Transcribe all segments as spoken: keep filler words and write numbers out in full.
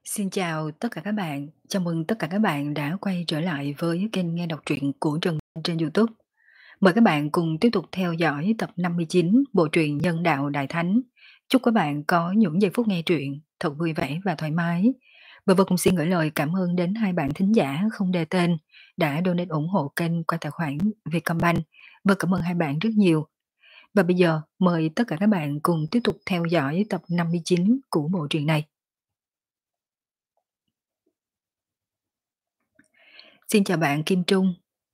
Xin chào tất cả các bạn, chào mừng tất cả các bạn đã quay trở lại với kênh nghe đọc truyện của Trần trên YouTube. Mời các bạn cùng tiếp tục theo dõi tập năm mươi chín bộ truyện Nhân đạo Đại Thánh. Chúc các bạn có những giây phút nghe truyện thật vui vẻ và thoải mái. Và vô cùng xin gửi lời cảm ơn đến hai bạn thính giả không đề tên đã donate ủng hộ kênh qua tài khoản Vietcombank. Và cảm ơn hai bạn rất nhiều. Và bây giờ mời tất cả các bạn cùng tiếp tục theo dõi tập năm mươi chín của bộ truyện này. Xin chào bạn Kim Trung.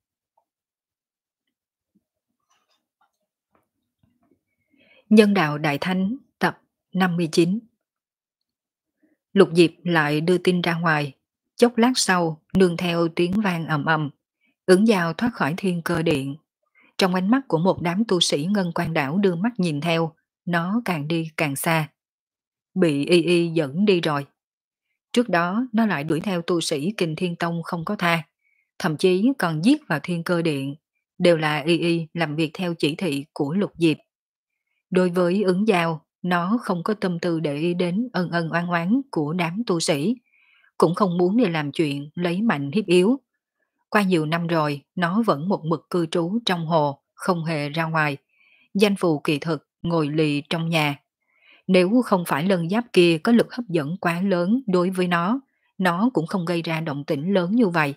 Nhân đạo Đại Thánh tập năm mươi chín. Lục Diệp lại đưa tin ra ngoài, chốc lát sau nương theo tiếng vang ầm ầm, Ứng Giao thoát khỏi thiên cơ điện. Trong ánh mắt của một đám tu sĩ Ngân Quan Đảo đưa mắt nhìn theo, nó càng đi càng xa. Bị y y dẫn đi rồi. Trước đó nó lại đuổi theo tu sĩ Kình Thiên Tông không có tha, thậm chí còn giết vào thiên cơ điện, đều là y y làm việc theo chỉ thị của Lục Diệp. Đối với Ứng Giao, nó không có tâm tư để ý đến ân ân oan oán của đám tu sĩ, cũng không muốn đi làm chuyện lấy mạnh hiếp yếu. Qua nhiều năm rồi, nó vẫn một mực cư trú trong hồ, không hề ra ngoài. Danh phù kỳ thực, ngồi lì trong nhà. Nếu không phải lân giáp kia có lực hấp dẫn quá lớn đối với nó, nó cũng không gây ra động tĩnh lớn như vậy.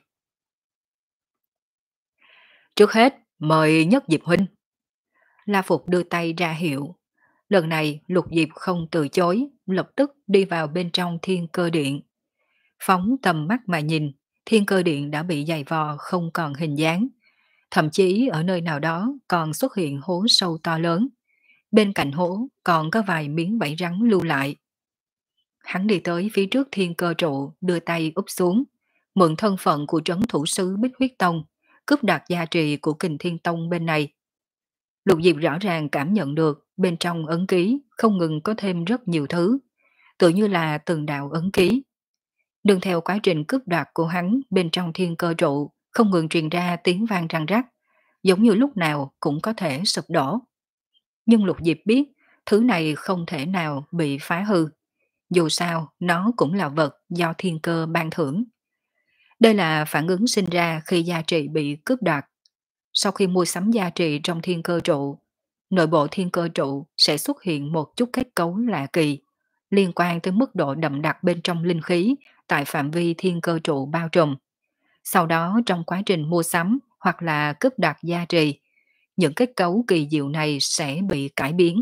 Trước hết, mời Nhất Diệp Huynh. La Phục đưa tay ra hiệu. Lần này Lục Diệp không từ chối, lập tức đi vào bên trong thiên cơ điện. Phóng tầm mắt mà nhìn, thiên cơ điện đã bị dày vò không còn hình dáng. Thậm chí ở nơi nào đó còn xuất hiện hố sâu to lớn. Bên cạnh hố còn có vài miếng vảy rắn lưu lại. Hắn đi tới phía trước thiên cơ trụ, đưa tay úp xuống, mượn thân phận của trấn thủ sứ Bích Huyết Tông, cướp đoạt gia trì của Kình Thiên Tông bên này. Lục Diệp rõ ràng cảm nhận được bên trong ấn ký không ngừng có thêm rất nhiều thứ, tự như là từng đạo ấn ký. Đương theo quá trình cướp đoạt của hắn bên trong thiên cơ trụ không ngừng truyền ra tiếng vang răng rắc, giống như lúc nào cũng có thể sụp đổ. Nhưng Lục Diệp biết thứ này không thể nào bị phá hư, dù sao nó cũng là vật do thiên cơ ban thưởng. Đây là phản ứng sinh ra khi gia trị bị cướp đoạt. Sau khi mua sắm gia trị trong thiên cơ trụ, nội bộ thiên cơ trụ sẽ xuất hiện một chút kết cấu lạ kỳ, liên quan tới mức độ đậm đặc bên trong linh khí tại phạm vi thiên cơ trụ bao trùm. Sau đó trong quá trình mua sắm hoặc là cướp đoạt gia trì, những kết cấu kỳ diệu này sẽ bị cải biến.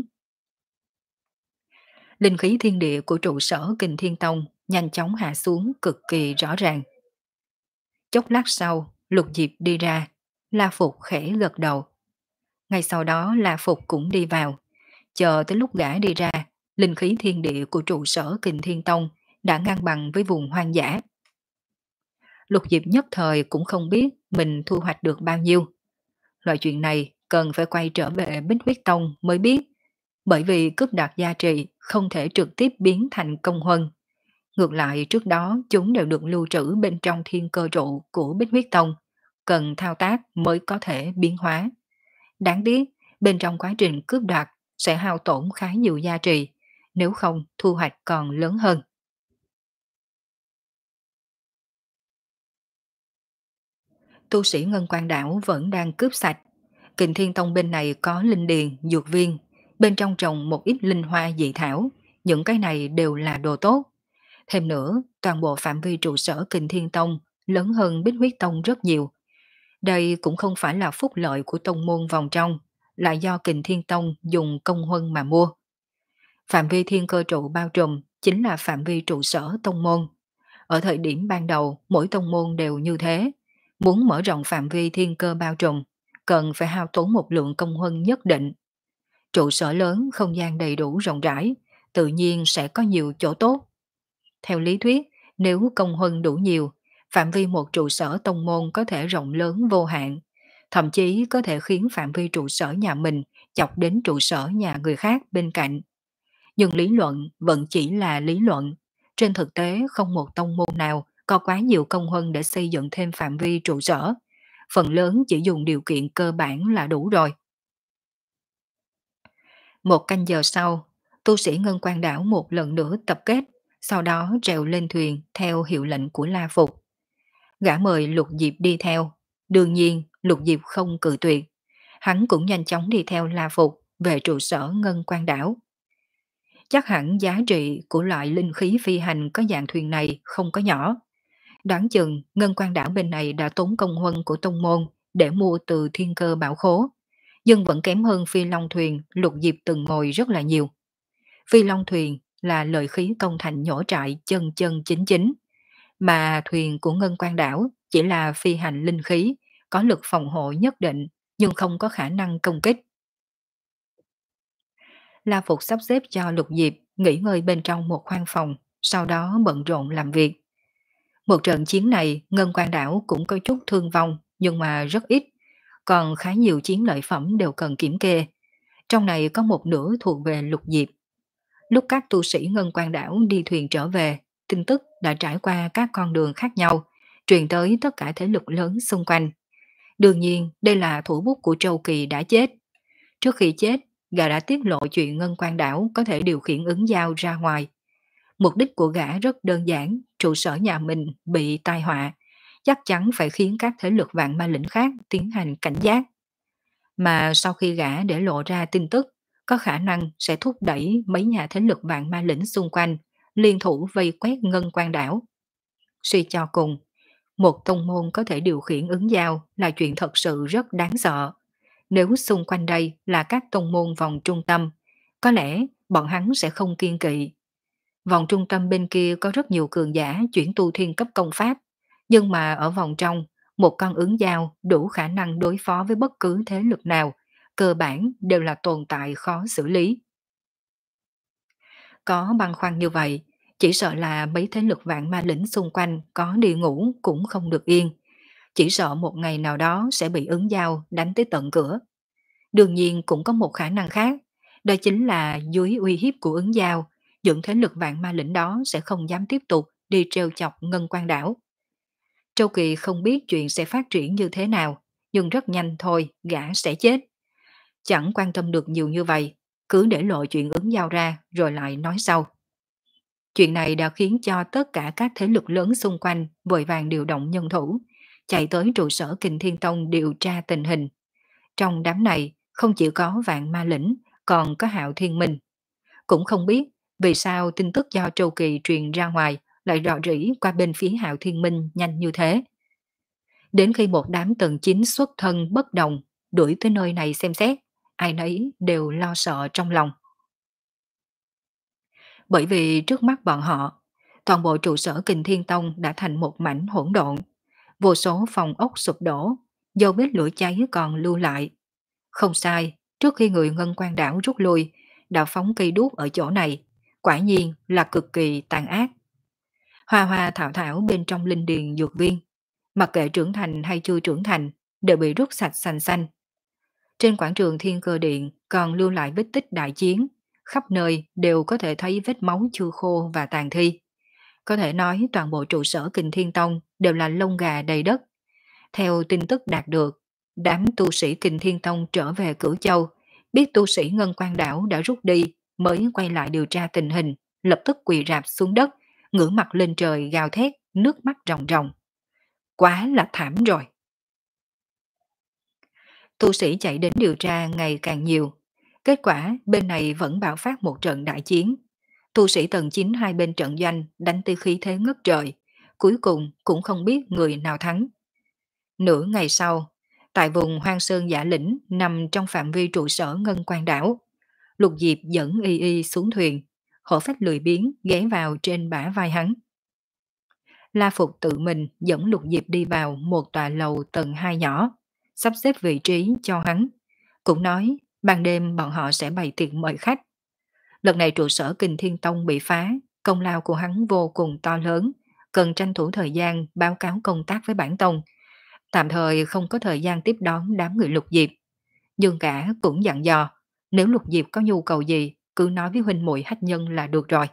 Linh khí thiên địa của trụ sở Kình Thiên Tông nhanh chóng hạ xuống cực kỳ rõ ràng. Chốc lát sau, Lục Diệp đi ra, La Phục khẽ gật đầu. Ngay sau đó La Phục cũng đi vào. Chờ tới lúc gã đi ra, linh khí thiên địa của trụ sở Kình Thiên Tông đã ngang bằng với vùng hoang dã. Lục Diệp nhất thời cũng không biết mình thu hoạch được bao nhiêu. Loại chuyện này cần phải quay trở về Bích Huyết Tông mới biết, bởi vì cướp đoạt gia trị không thể trực tiếp biến thành công huân. Ngược lại trước đó chúng đều được lưu trữ bên trong thiên cơ trụ của Bích Huyết Tông, cần thao tác mới có thể biến hóa. Đáng tiếc, bên trong quá trình cướp đoạt sẽ hao tổn khá nhiều gia trì, nếu không thu hoạch còn lớn hơn. Tu sĩ Ngân Quan Đảo vẫn đang cướp sạch. Kình Thiên Tông bên này có linh điền, dược viên, bên trong trồng một ít linh hoa dị thảo, những cái này đều là đồ tốt. Thêm nữa, toàn bộ phạm vi trụ sở Kình Thiên Tông lớn hơn Bích Huyết Tông rất nhiều. Đây cũng không phải là phúc lợi của tông môn vòng trong, là do Kình Thiên Tông dùng công huân mà mua. Phạm vi thiên cơ trụ bao trùm chính là phạm vi trụ sở tông môn. Ở thời điểm ban đầu, mỗi tông môn đều như thế. Muốn mở rộng phạm vi thiên cơ bao trùm, cần phải hao tốn một lượng công huân nhất định. Trụ sở lớn, không gian đầy đủ rộng rãi, tự nhiên sẽ có nhiều chỗ tốt. Theo lý thuyết, nếu công huân đủ nhiều, phạm vi một trụ sở tông môn có thể rộng lớn vô hạn, thậm chí có thể khiến phạm vi trụ sở nhà mình chọc đến trụ sở nhà người khác bên cạnh. Nhưng lý luận vẫn chỉ là lý luận. Trên thực tế không một tông môn nào có quá nhiều công huân để xây dựng thêm phạm vi trụ sở. Phần lớn chỉ dùng điều kiện cơ bản là đủ rồi. Một canh giờ sau, tu sĩ Ngân Quan Đảo một lần nữa tập kết, sau đó trèo lên thuyền theo hiệu lệnh của La Phục. Gã mời Lục Diệp đi theo, đương nhiên Lục Diệp không cự tuyệt, hắn cũng nhanh chóng đi theo La Phục về trụ sở Ngân Quan Đảo. Chắc hẳn giá trị của loại linh khí phi hành có dạng thuyền này không có nhỏ. Đoán chừng Ngân Quan Đảo bên này đã tốn công huân của tông môn để mua từ thiên cơ bảo khố, nhưng vẫn kém hơn phi long thuyền Lục Diệp từng ngồi rất là nhiều. Phi long thuyền là lợi khí công thành nhổ trại chân chân chính chính, mà thuyền của Ngân Quan Đảo chỉ là phi hành linh khí, có lực phòng hộ nhất định, nhưng không có khả năng công kích. La Phục sắp xếp cho Lục Diệp nghỉ ngơi bên trong một khoang phòng, sau đó bận rộn làm việc. Một trận chiến này, Ngân Quan Đảo cũng có chút thương vong, nhưng mà rất ít, còn khá nhiều chiến lợi phẩm đều cần kiểm kê. Trong này có một nửa thuộc về Lục Diệp. Lúc các tu sĩ Ngân Quan Đảo đi thuyền trở về, tin tức đã trải qua các con đường khác nhau, truyền tới tất cả thế lực lớn xung quanh. Đương nhiên, đây là thủ bút của Châu Kỳ đã chết. Trước khi chết, gã đã tiết lộ chuyện Ngân Quan Đảo có thể điều khiển ứng giao ra ngoài. Mục đích của gã rất đơn giản, trụ sở nhà mình bị tai họa, chắc chắn phải khiến các thế lực vạn ma lĩnh khác tiến hành cảnh giác. Mà sau khi gã để lộ ra tin tức, có khả năng sẽ thúc đẩy mấy nhà thế lực vạn ma lĩnh xung quanh liên thủ vây quét Ngân Quan Đảo. Suy cho cùng, một tông môn có thể điều khiển ứng giao là chuyện thật sự rất đáng sợ. Nếu xung quanh đây là các tông môn vòng trung tâm, có lẽ bọn hắn sẽ không kiên kỵ. Vòng trung tâm bên kia có rất nhiều cường giả chuyển tu thiên cấp công pháp, nhưng mà ở vòng trong, một con ứng giao đủ khả năng đối phó với bất cứ thế lực nào, cơ bản đều là tồn tại khó xử lý. Có băn khoăn như vậy, chỉ sợ là mấy thế lực vạn ma lĩnh xung quanh có đi ngủ cũng không được yên, chỉ sợ một ngày nào đó sẽ bị ứng giao đánh tới tận cửa. Đương nhiên cũng có một khả năng khác, đó chính là dưới uy hiếp của ứng giao, những thế lực vạn ma lĩnh đó sẽ không dám tiếp tục đi trêu chọc Ngân Quan Đảo. Châu Kỳ không biết chuyện sẽ phát triển như thế nào, nhưng rất nhanh thôi gã sẽ chết. Chẳng quan tâm được nhiều như vậy, cứ để lộ chuyện ứng giao ra rồi lại nói sau. Chuyện này đã khiến cho tất cả các thế lực lớn xung quanh vội vàng điều động nhân thủ, chạy tới trụ sở Kình Thiên Tông điều tra tình hình. Trong đám này không chỉ có Vạn Ma Lĩnh, còn có Hạo Thiên Minh. Cũng không biết vì sao tin tức do Châu Kỳ truyền ra ngoài lại rò rỉ qua bên phía Hạo Thiên Minh nhanh như thế. Đến khi một đám tần chính xuất thân bất đồng đuổi tới nơi này xem xét, ai nấy đều lo sợ trong lòng. Bởi vì trước mắt bọn họ, toàn bộ trụ sở Kình Thiên Tông đã thành một mảnh hỗn độn, vô số phòng ốc sụp đổ, dấu vết lửa cháy còn lưu lại. Không sai, trước khi người Ngân Quan Đảo rút lui, đã phóng cây đuốc ở chỗ này, quả nhiên là cực kỳ tàn ác. Hoa hoa thảo thảo bên trong linh điền dược viên, mặc kệ trưởng thành hay chưa trưởng thành, đều bị rút sạch xanh xanh. Trên quảng trường Thiên Cơ Điện còn lưu lại vết tích đại chiến, khắp nơi đều có thể thấy vết máu chưa khô và tàn thi. Có thể nói toàn bộ trụ sở Kình Thiên Tông đều là lông gà đầy đất. Theo tin tức đạt được, đám tu sĩ Kình Thiên Tông trở về Cửu Châu, biết tu sĩ Ngân Quan Đảo đã rút đi, mới quay lại điều tra tình hình, lập tức quỳ rạp xuống đất, ngửa mặt lên trời gào thét, nước mắt ròng ròng. Quá là thảm rồi. Tu sĩ chạy đến điều tra ngày càng nhiều. Kết quả bên này vẫn bạo phát một trận đại chiến. Tu sĩ tầng chín hai bên trận doanh đánh tới khí thế ngất trời. Cuối cùng cũng không biết người nào thắng. Nửa ngày sau, tại vùng Hoang Sơn Giả Lĩnh nằm trong phạm vi trụ sở Ngân Quan Đảo, Lục Diệp dẫn Y Y xuống thuyền, hổ phách lười biếng ghé vào trên bả vai hắn. La Phục tự mình dẫn Lục Diệp đi vào một tòa lầu tầng hai nhỏ, sắp xếp vị trí cho hắn. Cũng nói ban đêm bọn họ sẽ bày tiệc mời khách. Lần này trụ sở Kình Thiên Tông bị phá, công lao của hắn vô cùng to lớn, cần tranh thủ thời gian báo cáo công tác với bản tông. Tạm thời không có thời gian tiếp đón đám người Lục Diệp. Dương cả cũng dặn dò, nếu Lục Diệp có nhu cầu gì, cứ nói với huynh muội Hách Nhân là được rồi.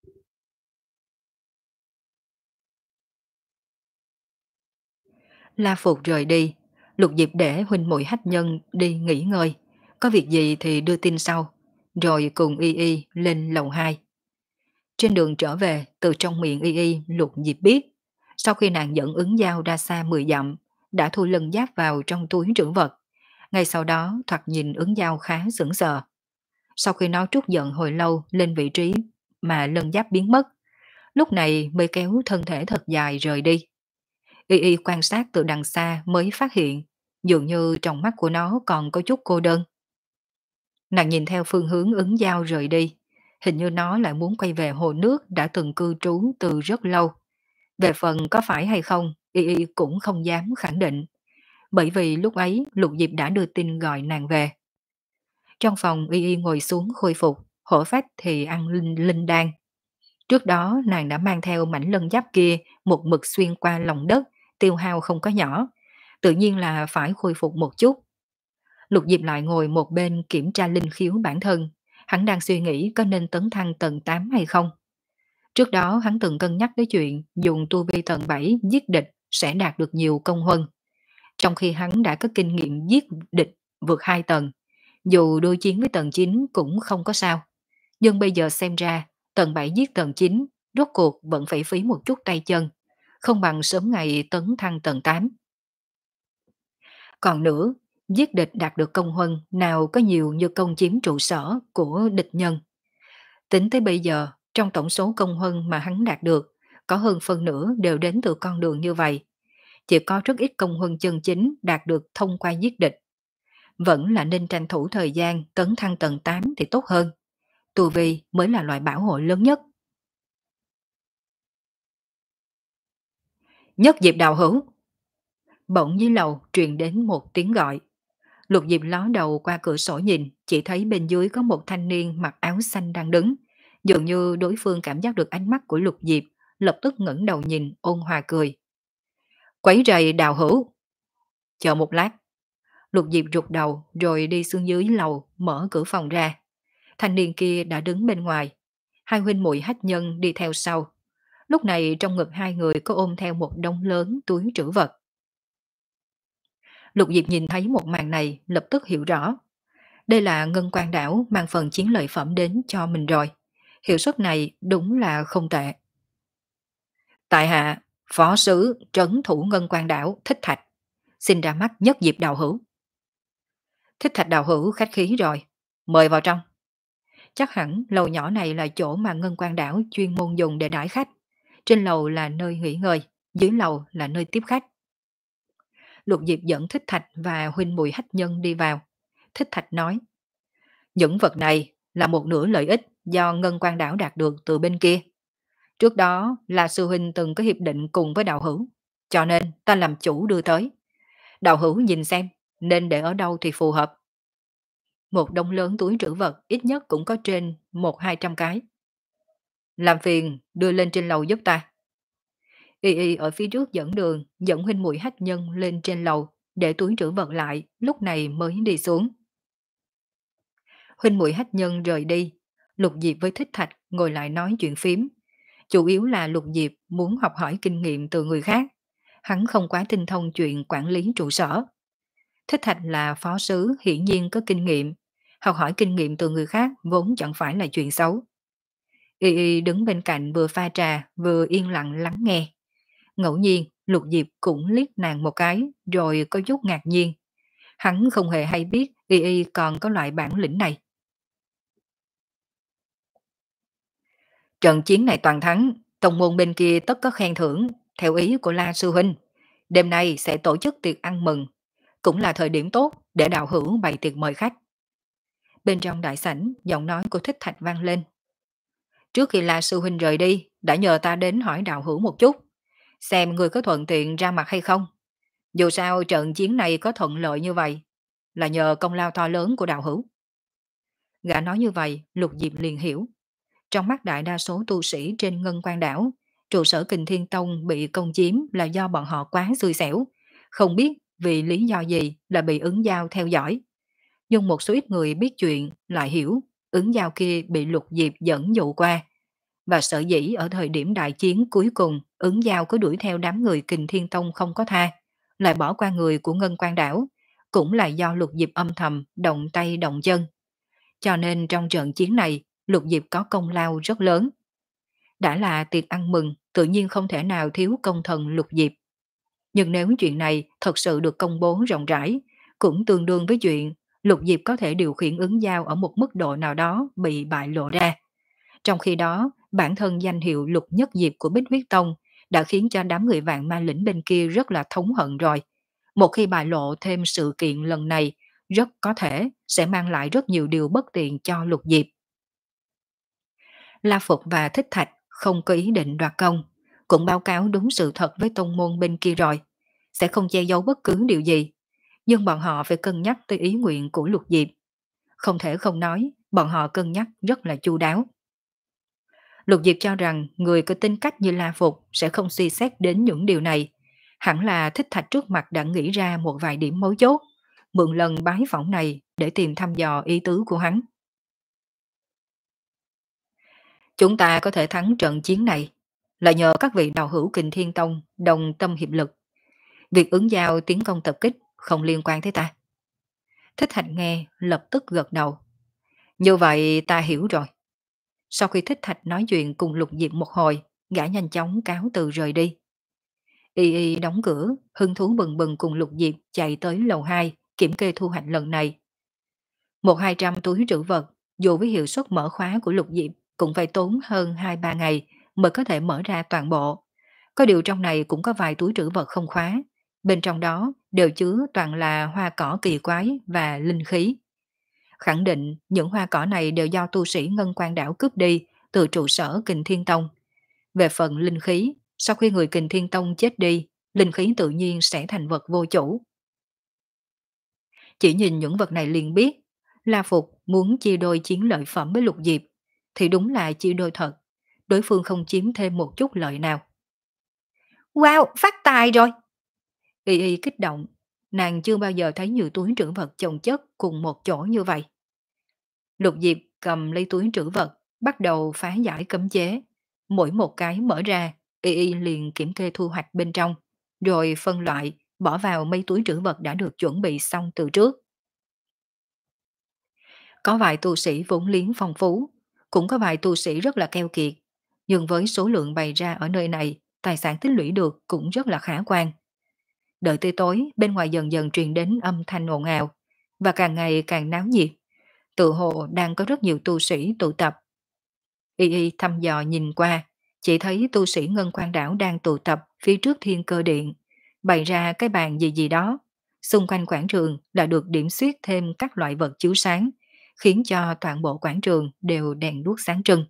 La Phục rời đi, Lục Diệp để huynh muội Hách Nhân đi nghỉ ngơi, có việc gì thì đưa tin sau, rồi cùng Y Y lên lầu hai. Trên đường trở về, từ trong miệng Y Y, Lục Diệp biết, sau khi nàng dẫn ứng dao ra xa mười dặm, đã thu lân giáp vào trong túi trữ vật. Ngay sau đó, thoạt nhìn ứng dao khá sững sờ. Sau khi nó trút giận hồi lâu lên vị trí mà lân giáp biến mất, lúc này mới kéo thân thể thật dài rời đi. Y Y quan sát từ đằng xa mới phát hiện, dường như trong mắt của nó còn có chút cô đơn. Nàng nhìn theo phương hướng ứng dao rời đi, hình như nó lại muốn quay về hồ nước đã từng cư trú từ rất lâu. Về phần có phải hay không, Y Y cũng không dám khẳng định, bởi vì lúc ấy Lục Diệp đã đưa tin gọi nàng về. Trong phòng Y Y ngồi xuống khôi phục, hổ phách thì ăn linh, linh đan. Trước đó nàng đã mang theo mảnh lân giáp kia một mực xuyên qua lòng đất, tiêu hao không có nhỏ, tự nhiên là phải khôi phục một chút. Lục Diệp lại ngồi một bên kiểm tra linh khiếu bản thân, hắn đang suy nghĩ có nên tấn thăng tầng tám hay không. Trước đó hắn từng cân nhắc tới chuyện dùng tu vi tầng bảy giết địch sẽ đạt được nhiều công huân, trong khi hắn đã có kinh nghiệm giết địch vượt hai tầng, dù đối chiến với tầng chín cũng không có sao. Nhưng bây giờ xem ra, tầng bảy giết tầng chín, rốt cuộc vẫn phải phí một chút tay chân, không bằng sớm ngày tấn thăng tầng tám. Còn nữa, giết địch đạt được công huân nào có nhiều như công chiếm trụ sở của địch nhân. Tính tới bây giờ, trong tổng số công huân mà hắn đạt được, có hơn phân nửa đều đến từ con đường như vậy. Chỉ có rất ít công huân chân chính đạt được thông qua giết địch. Vẫn là nên tranh thủ thời gian tấn thăng tầng tám thì tốt hơn. Tu vi mới là loại bảo hộ lớn nhất. Nhất Diệp đạo hữu. Bỗng dưới lầu truyền đến một tiếng gọi. Lục Diệp ló đầu qua cửa sổ nhìn, chỉ thấy bên dưới có một thanh niên mặc áo xanh đang đứng. Dường như đối phương cảm giác được ánh mắt của Lục Diệp, lập tức ngẩng đầu nhìn, ôn hòa cười. Quấy rầy đạo hữu. Chờ một lát. Lục Diệp rụt đầu rồi đi xuống dưới lầu, mở cửa phòng ra. Thanh niên kia đã đứng bên ngoài. Hai huynh muội hách nhân đi theo sau. Lúc này trong ngực hai người có ôm theo một đống lớn túi trữ vật. Lục Diệp nhìn thấy một màn này lập tức hiểu rõ. Đây là Ngân Quan Đảo mang phần chiến lợi phẩm đến cho mình rồi. Hiệu suất này đúng là không tệ. Tại hạ, phó sứ trấn thủ Ngân Quan Đảo Thích Thạch. Xin ra mắt Nhất Diệp đạo hữu. Thích Thạch đạo hữu khách khí rồi. Mời vào trong. Chắc hẳn lầu nhỏ này là chỗ mà Ngân Quan Đảo chuyên môn dùng để đãi khách. Trên lầu là nơi nghỉ ngơi, dưới lầu là nơi tiếp khách. Lục Diệp dẫn Thích Thạch và huynh muội hách nhân đi vào. Thích Thạch nói, những vật này là một nửa lợi ích do Ngân Quan Đảo đạt được từ bên kia. Trước đó là sư huynh từng có hiệp định cùng với đạo hữu, cho nên ta làm chủ đưa tới. Đạo hữu nhìn xem, nên để ở đâu thì phù hợp. Một đống lớn túi trữ vật ít nhất cũng có trên một hai trăm cái. Làm phiền đưa lên trên lầu giúp ta. Y Y ở phía trước dẫn đường, dẫn huynh muội hách nhân lên trên lầu, để túi trữ vật lại, lúc này mới đi xuống. Huynh muội hách nhân rời đi, Lục Diệp với Thích Thạch ngồi lại nói chuyện phím. Chủ yếu là Lục Diệp muốn học hỏi kinh nghiệm từ người khác. Hắn không quá tinh thông chuyện quản lý trụ sở. Thích Thạch là phó sứ hiển nhiên có kinh nghiệm. Học hỏi kinh nghiệm từ người khác vốn chẳng phải là chuyện xấu. Y Y đứng bên cạnh vừa pha trà vừa yên lặng lắng nghe. Ngẫu nhiên Lục Diệp cũng liếc nàng một cái rồi có chút ngạc nhiên. Hắn không hề hay biết Y Y còn có loại bản lĩnh này. Trận chiến này toàn thắng, tông môn bên kia tất có khen thưởng, theo ý của La Sư Huynh. Đêm nay sẽ tổ chức tiệc ăn mừng, cũng là thời điểm tốt để đạo hữu bày tiệc mời khách. Bên trong đại sảnh, giọng nói của Thích Thạch vang lên. Trước khi La Sư Huynh rời đi, đã nhờ ta đến hỏi đạo hữu một chút, xem người có thuận tiện ra mặt hay không. Dù sao trận chiến này có thuận lợi như vậy, là nhờ công lao to lớn của đạo hữu. Gã nói như vậy, Lục Diệp liền hiểu. Trong mắt đại đa số tu sĩ trên Ngân Quan Đảo, trụ sở Kình Thiên Tông bị công chiếm là do bọn họ quá xui xẻo, không biết vì lý do gì là bị ứng giao theo dõi. Nhưng một số ít người biết chuyện lại hiểu ứng giao kia bị Lục Diệp dẫn dụ qua. Và sở dĩ ở thời điểm đại chiến cuối cùng ứng giao có đuổi theo đám người Kình Thiên Tông không có tha, lại bỏ qua người của Ngân Quan Đảo, cũng là do Lục Diệp âm thầm động tay động chân. Cho nên trong trận chiến này, Lục Diệp có công lao rất lớn. Đã là tiệc ăn mừng, tự nhiên không thể nào thiếu công thần Lục Diệp. Nhưng nếu chuyện này thật sự được công bố rộng rãi, cũng tương đương với chuyện Lục Diệp có thể điều khiển ứng giao ở một mức độ nào đó bị bại lộ ra. Trong khi đó, bản thân danh hiệu Lục Nhất Diệp của Bích Huyết Tông đã khiến cho đám người vạn ma lĩnh bên kia rất là thống hận rồi. Một khi bại lộ thêm sự kiện lần này, rất có thể sẽ mang lại rất nhiều điều bất tiện cho Lục Diệp. La Phục và Thích Thạch không có ý định đoạt công, cũng báo cáo đúng sự thật với tông môn bên kia rồi, sẽ không che giấu bất cứ điều gì. Nhưng bọn họ phải cân nhắc tới ý nguyện của Lục Diệp. Không thể không nói, bọn họ cân nhắc rất là chu đáo. Lục Diệp cho rằng người có tính cách như La Phục sẽ không suy xét đến những điều này. Hẳn là Thích Thạch trước mặt đã nghĩ ra một vài điểm mấu chốt, mượn lần bái phỏng này để tìm thăm dò ý tứ của hắn. Chúng ta có thể thắng trận chiến này là nhờ các vị đạo hữu Kình Thiên Tông đồng tâm hiệp lực. Việc ứng giao tiến công tập kích không liên quan tới ta. Thích Thạch nghe lập tức gật đầu. Như vậy ta hiểu rồi. Sau khi Thích Thạch nói chuyện cùng Lục Diệp một hồi, gã nhanh chóng cáo từ rời đi. Y Y đóng cửa, hứng thú bừng bừng cùng Lục Diệp chạy tới lầu hai kiểm kê thu hoạch lần này. Một hai trăm túi trữ vật, dù với hiệu suất mở khóa của Lục Diệp cũng phải tốn hơn hai ba ngày mới có thể mở ra toàn bộ. Có điều trong này cũng có vài túi trữ vật không khóa, bên trong đó đều chứa toàn là hoa cỏ kỳ quái và linh khí. Khẳng định những hoa cỏ này đều do tu sĩ Ngân Quan Đảo cướp đi từ trụ sở Kình Thiên Tông. Về phần linh khí, sau khi người Kình Thiên Tông chết đi, linh khí tự nhiên sẽ thành vật vô chủ. Chỉ nhìn những vật này liền biết, La Phục muốn chia đôi chiến lợi phẩm với Lục Diệp, thì đúng là chia đôi thật, đối phương không chiếm thêm một chút lợi nào. Wow, phát tài rồi! Y Y kích động, nàng chưa bao giờ thấy nhiều túi trữ vật chồng chất cùng một chỗ như vậy. Lục Diệp cầm lấy túi trữ vật, bắt đầu phá giải cấm chế. Mỗi một cái mở ra, Y Y liền kiểm kê thu hoạch bên trong, rồi phân loại, bỏ vào mấy túi trữ vật đã được chuẩn bị xong từ trước. Có vài tu sĩ vốn liếng phong phú, cũng có vài tu sĩ rất là keo kiệt, nhưng với số lượng bày ra ở nơi này, tài sản tích lũy được cũng rất là khả quan. Đợi tới tối, bên ngoài dần dần truyền đến âm thanh ồn ào, và càng ngày càng náo nhiệt. Tự hồ đang có rất nhiều tu sĩ tụ tập. Y Y thăm dò nhìn qua, chỉ thấy tu sĩ Ngân Quan Đảo đang tụ tập phía trước Thiên Cơ Điện, bày ra cái bàn gì gì đó. Xung quanh quảng trường đã được điểm xuyết thêm các loại vật chiếu sáng, khiến cho toàn bộ quảng trường đều đèn đuốc sáng trưng.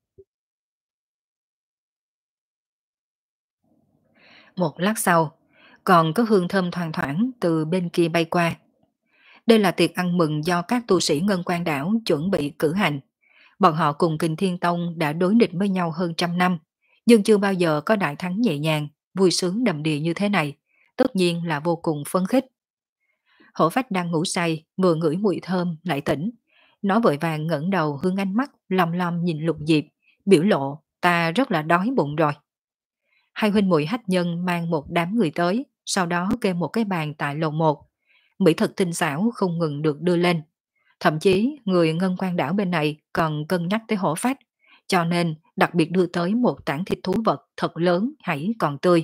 Một lát sau, còn có hương thơm thoang thoảng từ bên kia bay qua. Đây là tiệc ăn mừng do các tu sĩ Ngân Quan Đảo chuẩn bị cử hành. Bọn họ cùng Kình Thiên Tông đã đối địch với nhau hơn trăm năm, nhưng chưa bao giờ có đại thắng nhẹ nhàng, vui sướng đầm đìa như thế này, tất nhiên là vô cùng phấn khích. Hổ Phách đang ngủ say, vừa ngửi mùi thơm lại tỉnh. Nó vội vàng ngẩng đầu hướng ánh mắt lom lom nhìn Lục Diệp, biểu lộ ta rất là đói bụng rồi. Hai huynh muội hách nhân mang một đám người tới, sau đó kê một cái bàn tại lầu một. Mỹ thực tinh xảo không ngừng được đưa lên. Thậm chí người Ngân Quan Đảo bên này còn cân nhắc tới Hổ Phách, cho nên đặc biệt đưa tới một tảng thịt thú vật thật lớn hãy còn tươi.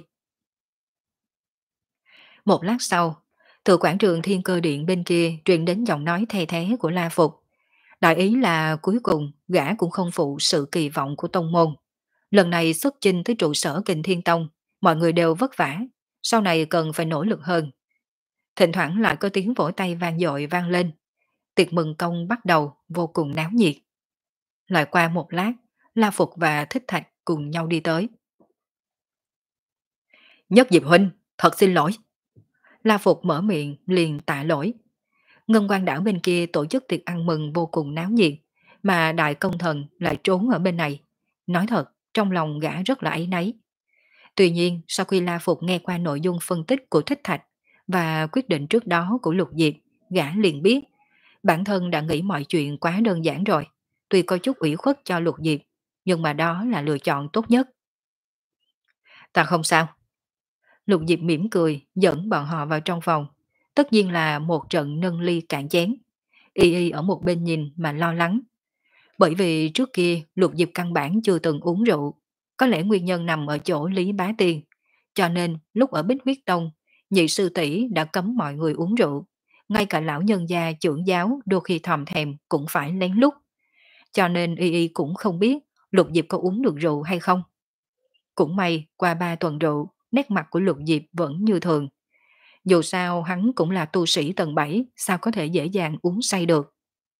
Một lát sau, từ quảng trường Thiên Cơ Điện bên kia truyền đến giọng nói the thế của La Phục. Đại ý là cuối cùng gã cũng không phụ sự kỳ vọng của tông môn. Lần này xuất chinh tới trụ sở Kình Thiên Tông, mọi người đều vất vả, sau này cần phải nỗ lực hơn. Thỉnh thoảng lại có tiếng vỗ tay vang dội vang lên. Tiệc mừng công bắt đầu vô cùng náo nhiệt. Lại qua một lát, La Phục và Thích Thạch cùng nhau đi tới. Nhất Diệp huynh, thật xin lỗi. La Phục mở miệng liền tạ lỗi. Ngân Quan Đảo bên kia tổ chức tiệc ăn mừng vô cùng náo nhiệt, mà đại công thần lại trốn ở bên này. Nói thật, trong lòng gã rất là áy náy. Tuy nhiên, sau khi La Phục nghe qua nội dung phân tích của Thích Thạch và quyết định trước đó của Lục Diệp, gã liền biết bản thân đã nghĩ mọi chuyện quá đơn giản rồi. Tuy có chút ủy khuất cho Lục Diệp, nhưng mà đó là lựa chọn tốt nhất. Ta không sao. Lục Diệp mỉm cười, dẫn bọn họ vào trong phòng. Tất nhiên là một trận nâng ly cạn chén. Y Y ở một bên nhìn mà lo lắng. Bởi vì trước kia Lục Diệp căn bản chưa từng uống rượu, Có lẽ nguyên nhân nằm ở chỗ Lý Bá Tiên. Cho nên lúc ở Bích Huyết Tông, nhị sư tỷ đã cấm mọi người uống rượu. Ngay cả lão nhân gia trưởng giáo đôi khi thòm thèm cũng phải lén lút. Cho nên Y Y cũng không biết Lục Diệp có uống được rượu hay không. Cũng may qua ba tuần rượu, nét mặt của Lục Diệp vẫn như thường. Dù sao hắn cũng là tu sĩ tầng bảy, sao có thể dễ dàng uống say được.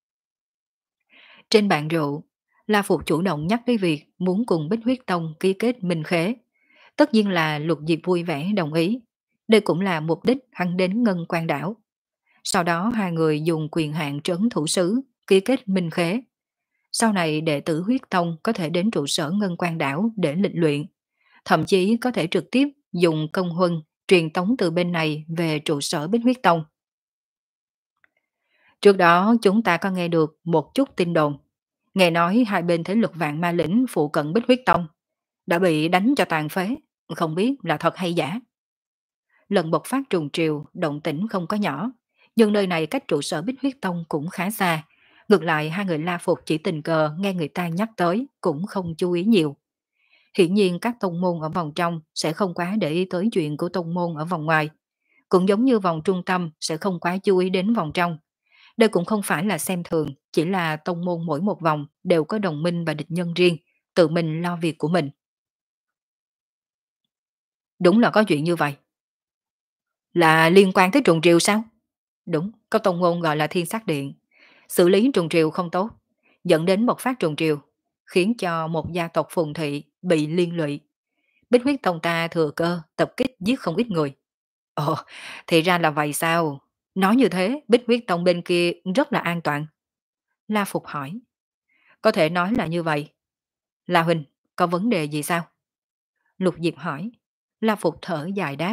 Trên bàn rượu, La Phục chủ động nhắc tới việc muốn cùng Bích Huyết Tông ký kết minh khế. Tất nhiên là Lục Diệp vui vẻ đồng ý. Đây cũng là mục đích hắn đến Ngân Quan Đảo. Sau đó hai người dùng quyền hạn trấn thủ sứ, ký kết minh khế. Sau này đệ tử Huyết Tông có thể đến trụ sở Ngân Quan Đảo để lịch luyện. Thậm chí có thể trực tiếp dùng công huân truyền tống từ bên này về trụ sở Bích Huyết Tông. Trước đó chúng ta có nghe được một chút tin đồn. Nghe nói hai bên thế lực Vạn Ma Lĩnh phụ cận Bích Huyết Tông đã bị đánh cho tàn phế, không biết là thật hay giả. Lần bộc phát trùng triều, động tĩnh không có nhỏ, nhưng nơi này cách trụ sở Bích Huyết Tông cũng khá xa. Ngược lại hai người La Phục chỉ tình cờ nghe người ta nhắc tới, cũng không chú ý nhiều. Hiển nhiên các tông môn ở vòng trong sẽ không quá để ý tới chuyện của tông môn ở vòng ngoài. Cũng giống như vòng trung tâm sẽ không quá chú ý đến vòng trong. Đây cũng không phải là xem thường, chỉ là tông môn mỗi một vòng đều có đồng minh và địch nhân riêng, tự mình lo việc của mình. Đúng là có chuyện như vậy. Là liên quan tới trùng triều sao? Đúng, có tông môn gọi là Thiên Sát Điện. Xử lý trùng triều không tốt, dẫn đến một phát trùng triều, khiến cho một gia tộc phùng thị bị liên lụy. Bích huyết tông ta thừa cơ tập kích giết không ít người. Ồ, thì ra là vậy sao? Nói như thế, Bích huyết tông bên kia rất là an toàn. La Phục hỏi. Có thể nói là như vậy. La Huynh, có vấn đề gì sao? Lục Diệp hỏi. La Phục thở dài đáp.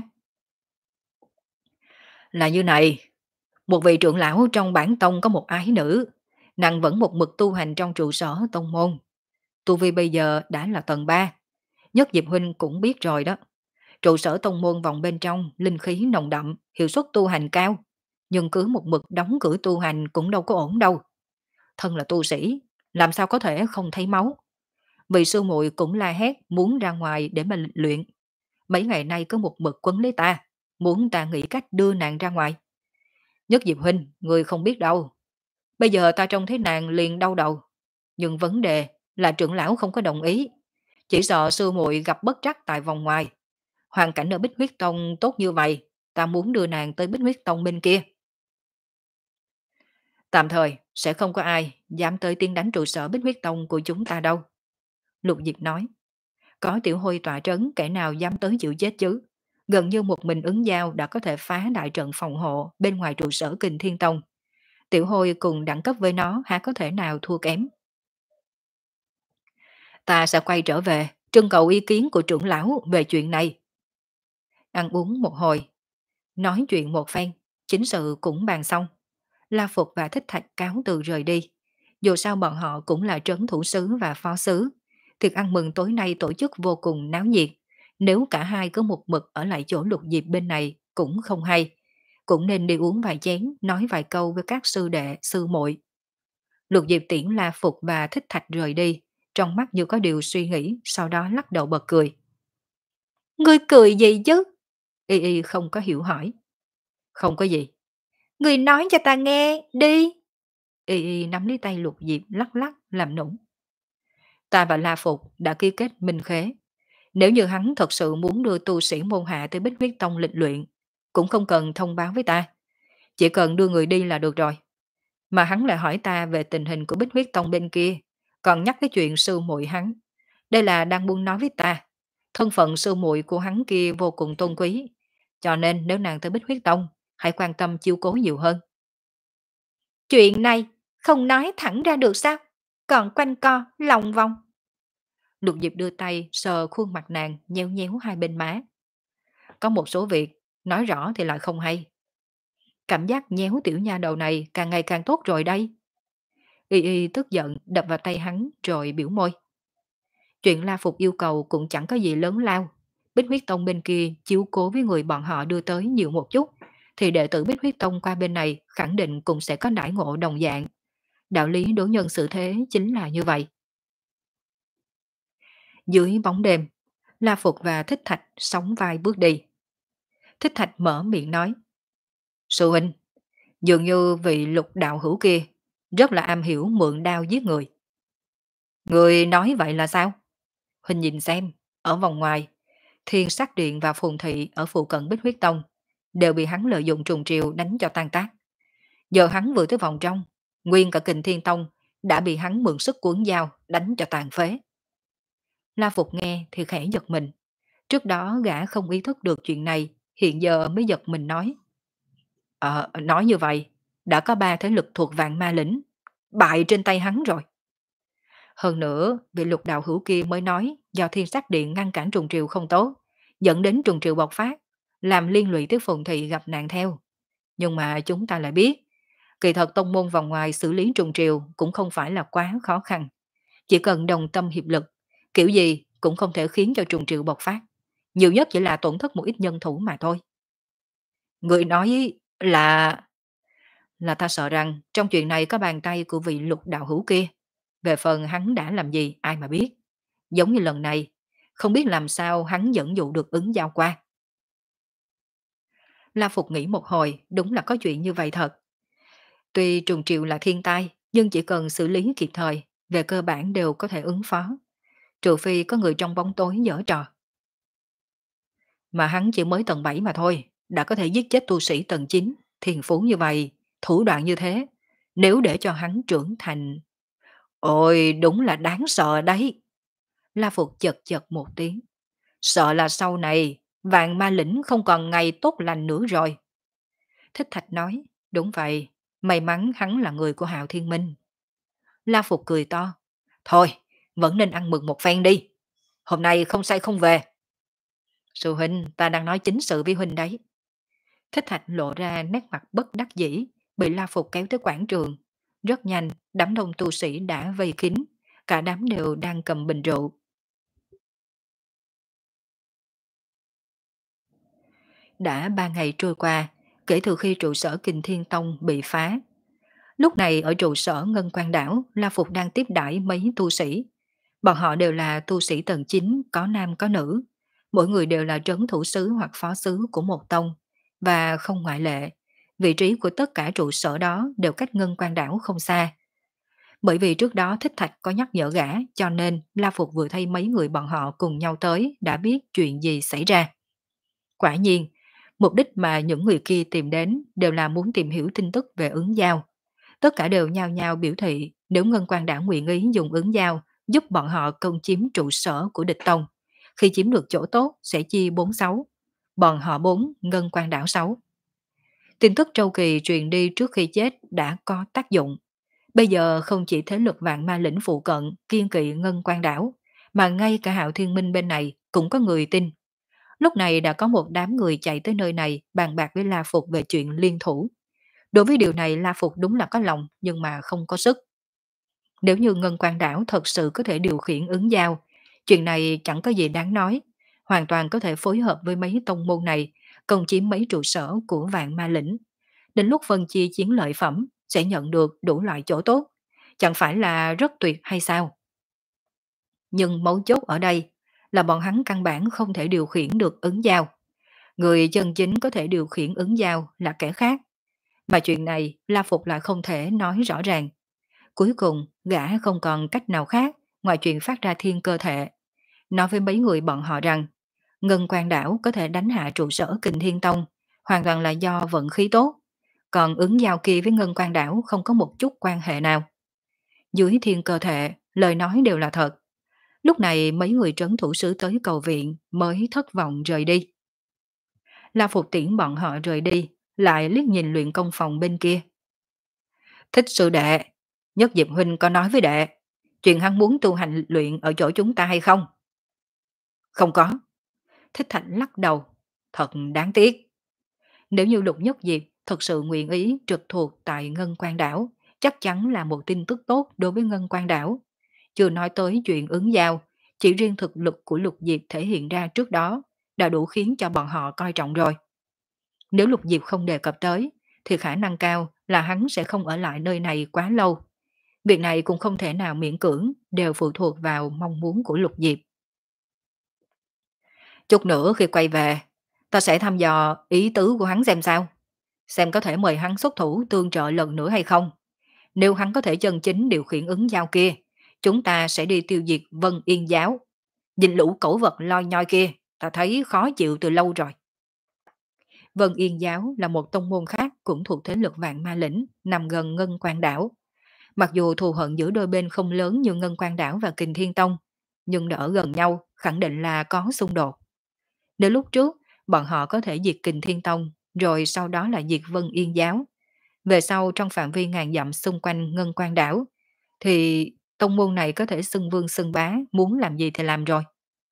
Là như này, một vị trưởng lão trong bản tông có một ái nữ, nàng vẫn một mực tu hành trong trụ sở tông môn. Tu vi bây giờ đã là tầng ba. Nhất Diệp Huynh cũng biết rồi đó. Trụ sở tông môn vòng bên trong, linh khí nồng đậm, hiệu suất tu hành cao. Nhưng cứ một mực đóng cửa tu hành cũng đâu có ổn đâu. Thân là tu sĩ, làm sao có thể không thấy máu. Vị sư muội cũng la hét muốn ra ngoài để mà luyện. Mấy ngày nay có một mực quấn lấy ta, muốn ta nghĩ cách đưa nàng ra ngoài. Nhất Diệp Huynh, người không biết đâu. Bây giờ ta trông thấy nàng liền đau đầu. Nhưng vấn đề là trưởng lão không có đồng ý. Chỉ sợ sư muội gặp bất trắc tại vòng ngoài. Hoàn cảnh ở Bích Huyết Tông tốt như vậy, ta muốn đưa nàng tới Bích Huyết Tông bên kia. Tạm thời sẽ không có ai dám tới tiến đánh trụ sở Bích Huyết Tông của chúng ta đâu. Lục Diệp nói. Có tiểu hôi tọa trấn, kẻ nào dám tới chịu chết chứ. Gần như một mình ứng giao đã có thể phá đại trận phòng hộ bên ngoài trụ sở Kình Thiên Tông. Tiểu hôi cùng đẳng cấp với nó há có thể nào thua kém. Ta sẽ quay trở về, trưng cầu ý kiến của trưởng lão về chuyện này. Ăn uống một hồi, nói chuyện một phen, chính sự cũng bàn xong. La Phục và Thích Thạch cáo từ rời đi. Dù sao bọn họ cũng là trấn thủ sứ và phó sứ. Tiệc ăn mừng tối nay tổ chức vô cùng náo nhiệt. Nếu cả hai có một mực ở lại chỗ Lục Diệp bên này cũng không hay. Cũng nên đi uống vài chén, nói vài câu với các sư đệ, sư muội. Lục Diệp tiễn La Phục và Thích Thạch rời đi. Trong mắt như có điều suy nghĩ, sau đó lắc đầu bật cười. Ngươi cười gì chứ? Y Y không có hiểu hỏi. Không có gì. Ngươi nói cho ta nghe, đi. Y Y nắm lấy tay Lục Diệp lắc lắc làm nũng. Ta và La Phục đã ký kết minh khế. Nếu như hắn thật sự muốn đưa tu sĩ môn hạ tới Bích Huyết Tông lịch luyện, cũng không cần thông báo với ta. Chỉ cần đưa người đi là được rồi. Mà hắn lại hỏi ta về tình hình của Bích Huyết Tông bên kia, còn nhắc cái chuyện sư muội hắn. Đây là đang muốn nói với ta. Thân phận sư muội của hắn kia vô cùng tôn quý. Cho nên nếu nàng tới Bích Huyết Tông, hãy quan tâm chiếu cố nhiều hơn. Chuyện này không nói thẳng ra được sao? Còn quanh co, lòng vòng. Lục Diệp đưa tay sờ khuôn mặt nàng, nhéo nhéo hai bên má. Có một số việc, nói rõ thì lại không hay. Cảm giác nhéo tiểu nha đầu này càng ngày càng tốt rồi đây. Y Y tức giận đập vào tay hắn rồi biểu môi. Chuyện La Phục yêu cầu cũng chẳng có gì lớn lao. Bích Huyết Tông bên kia chiếu cố với người bọn họ đưa tới nhiều một chút, thì đệ tử Bích Huyết Tông qua bên này khẳng định cũng sẽ có đãi ngộ đồng dạng. Đạo lý đối nhân xử thế chính là như vậy. Dưới bóng đêm, La Phục và Thích Thạch sóng vai bước đi. Thích Thạch mở miệng nói, sư huynh, dường như vị lục đạo hữu kia rất là am hiểu mượn đao giết người. Người nói vậy là sao? Huynh nhìn xem, ở vòng ngoài, Thiên Sắc Điện và Phùng Thị ở phụ cận Bích Huyết Tông đều bị hắn lợi dụng trùng triều đánh cho tan tác. Giờ hắn vừa tới vòng trong, nguyên cả Kình Thiên Tông đã bị hắn mượn sức cuốn dao đánh cho tàn phế. La Phục nghe thì khẽ giật mình. Trước đó gã không ý thức được chuyện này, hiện giờ mới giật mình nói. Ờ, nói như vậy, đã có ba thế lực thuộc vạn ma lĩnh, bại trên tay hắn rồi. Hơn nữa, vị lục đạo hữu kia mới nói do Thiên Sắc Điện ngăn cản trùng triều không tốt, dẫn đến trùng triều bộc phát, làm liên lụy tới Phùng Thị gặp nạn theo. Nhưng mà chúng ta lại biết, kỳ thật tông môn vòng ngoài xử lý trùng triều cũng không phải là quá khó khăn. Chỉ cần đồng tâm hiệp lực, kiểu gì cũng không thể khiến cho trùng triều bộc phát. Nhiều nhất chỉ là tổn thất một ít nhân thủ mà thôi. Người nói là... Là ta sợ rằng trong chuyện này có bàn tay của vị lục đạo hữu kia. Về phần hắn đã làm gì ai mà biết. Giống như lần này, không biết làm sao hắn dẫn dụ được ứng giao qua. La Phục nghĩ một hồi, đúng là có chuyện như vậy thật. Tuy trùng triệu là thiên tai, nhưng chỉ cần xử lý kịp thời, về cơ bản đều có thể ứng phó. Trừ phi có người trong bóng tối giở trò. Mà hắn chỉ mới tầng bảy mà thôi, đã có thể giết chết tu sĩ tầng chín, thiền phú như vậy, thủ đoạn như thế. Nếu để cho hắn trưởng thành... Ôi, đúng là đáng sợ đấy. La Phục chật chật một tiếng. Sợ là sau này, vạn ma lĩnh không còn ngày tốt lành nữa rồi. Thích Thạch nói, đúng vậy, may mắn hắn là người của Hạo Thiên Minh. La Phục cười to, thôi, vẫn nên ăn mừng một phen đi. Hôm nay không say không về. Sư huynh, ta đang nói chính sự với huynh đấy. Thích Thạch lộ ra nét mặt bất đắc dĩ, bị La Phục kéo tới quảng trường. Rất nhanh, đám đông tu sĩ đã vây kín, cả đám đều đang cầm bình rượu. Đã ba ngày trôi qua, kể từ khi trụ sở Kình Thiên Tông bị phá. Lúc này ở trụ sở Ngân Quan Đảo, La Phục đang tiếp đãi mấy tu sĩ. Bọn họ đều là tu sĩ tầng chín, có nam có nữ. Mỗi người đều là trấn thủ sứ hoặc phó sứ của một tông. Và không ngoại lệ, vị trí của tất cả trụ sở đó đều cách Ngân Quan Đảo không xa. Bởi vì trước đó Thích Thạch có nhắc nhở gã, cho nên La Phục vừa thấy mấy người bọn họ cùng nhau tới đã biết chuyện gì xảy ra. Quả nhiên, mục đích mà những người kia tìm đến đều là muốn tìm hiểu tin tức về ứng giao. Tất cả đều nhao nhao biểu thị nếu Ngân Quan Đảng nguyện ý dùng ứng giao giúp bọn họ công chiếm trụ sở của địch tông. Khi chiếm được chỗ tốt sẽ chia bốn sáu, bọn họ bốn, Ngân Quan Đảo sáu. Tin tức Châu Kỳ truyền đi trước khi chết đã có tác dụng. Bây giờ không chỉ thế lực vạn ma lĩnh phụ cận kiên kỵ Ngân Quan Đảo, mà ngay cả Hạo Thiên Minh bên này cũng có người tin. Lúc này đã có một đám người chạy tới nơi này bàn bạc với La Phục về chuyện liên thủ. Đối với điều này La Phục đúng là có lòng nhưng mà không có sức. Nếu như Ngân Quan Đảo thật sự có thể điều khiển ứng giao, chuyện này chẳng có gì đáng nói, hoàn toàn có thể phối hợp với mấy tông môn này, công chiếm mấy trụ sở của vạn ma lĩnh. Đến lúc phân chia chiến lợi phẩm sẽ nhận được đủ loại chỗ tốt, chẳng phải là rất tuyệt hay sao? Nhưng mấu chốt ở đây là bọn hắn căn bản không thể điều khiển được ứng giao. Người chân chính có thể điều khiển ứng giao là kẻ khác. Mà chuyện này La Phục lại không thể nói rõ ràng. Cuối cùng, gã không còn cách nào khác ngoài chuyện phát ra thiên cơ thể. Nói với mấy người bọn họ rằng, Ngân Quan Đảo có thể đánh hạ trụ sở Kình Thiên Tông, hoàn toàn là do vận khí tốt. Còn ứng giao kia với Ngân Quan Đảo không có một chút quan hệ nào. Dưới thiên cơ thể, lời nói đều là thật. Lúc này mấy người trấn thủ sứ tới cầu viện mới thất vọng rời đi. La Phục tiễn bọn họ rời đi, lại liếc nhìn luyện công phòng bên kia. Thích sư đệ, Nhất Diệp huynh có nói với đệ, chuyện hắn muốn tu hành luyện ở chỗ chúng ta hay không? Không có. Thích Thạch lắc đầu, thật đáng tiếc. Nếu như Lục Nhất Diệp thật sự nguyện ý trực thuộc tại Ngân Quan Đảo, chắc chắn là một tin tức tốt đối với Ngân Quan Đảo. Chưa nói tới chuyện ứng giao, chỉ riêng thực lực của Lục Diệp thể hiện ra trước đó đã đủ khiến cho bọn họ coi trọng rồi. Nếu Lục Diệp không đề cập tới, thì khả năng cao là hắn sẽ không ở lại nơi này quá lâu. Việc này cũng không thể nào miễn cưỡng, đều phụ thuộc vào mong muốn của Lục Diệp. Chút nữa khi quay về, ta sẽ thăm dò ý tứ của hắn xem sao. Xem có thể mời hắn xuất thủ tương trợ lần nữa hay không. Nếu hắn có thể chân chính điều khiển ứng giao kia, chúng ta sẽ đi tiêu diệt Vân Yên giáo. Nhìn lũ cẩu vật loi nhoi kia, ta thấy khó chịu từ lâu rồi. Vân Yên giáo là một tông môn khác cũng thuộc thế lực vạn ma lĩnh, nằm gần Ngân Quan đảo. Mặc dù thù hận giữa đôi bên không lớn như Ngân Quan đảo và Kình Thiên Tông, nhưng đã ở gần nhau, khẳng định là có xung đột. Nếu lúc trước, bọn họ có thể diệt Kình Thiên Tông, rồi sau đó là diệt Vân Yên giáo. Về sau trong phạm vi ngàn dặm xung quanh Ngân Quan đảo, thì tông môn này có thể xưng vương xưng bá, muốn làm gì thì làm rồi.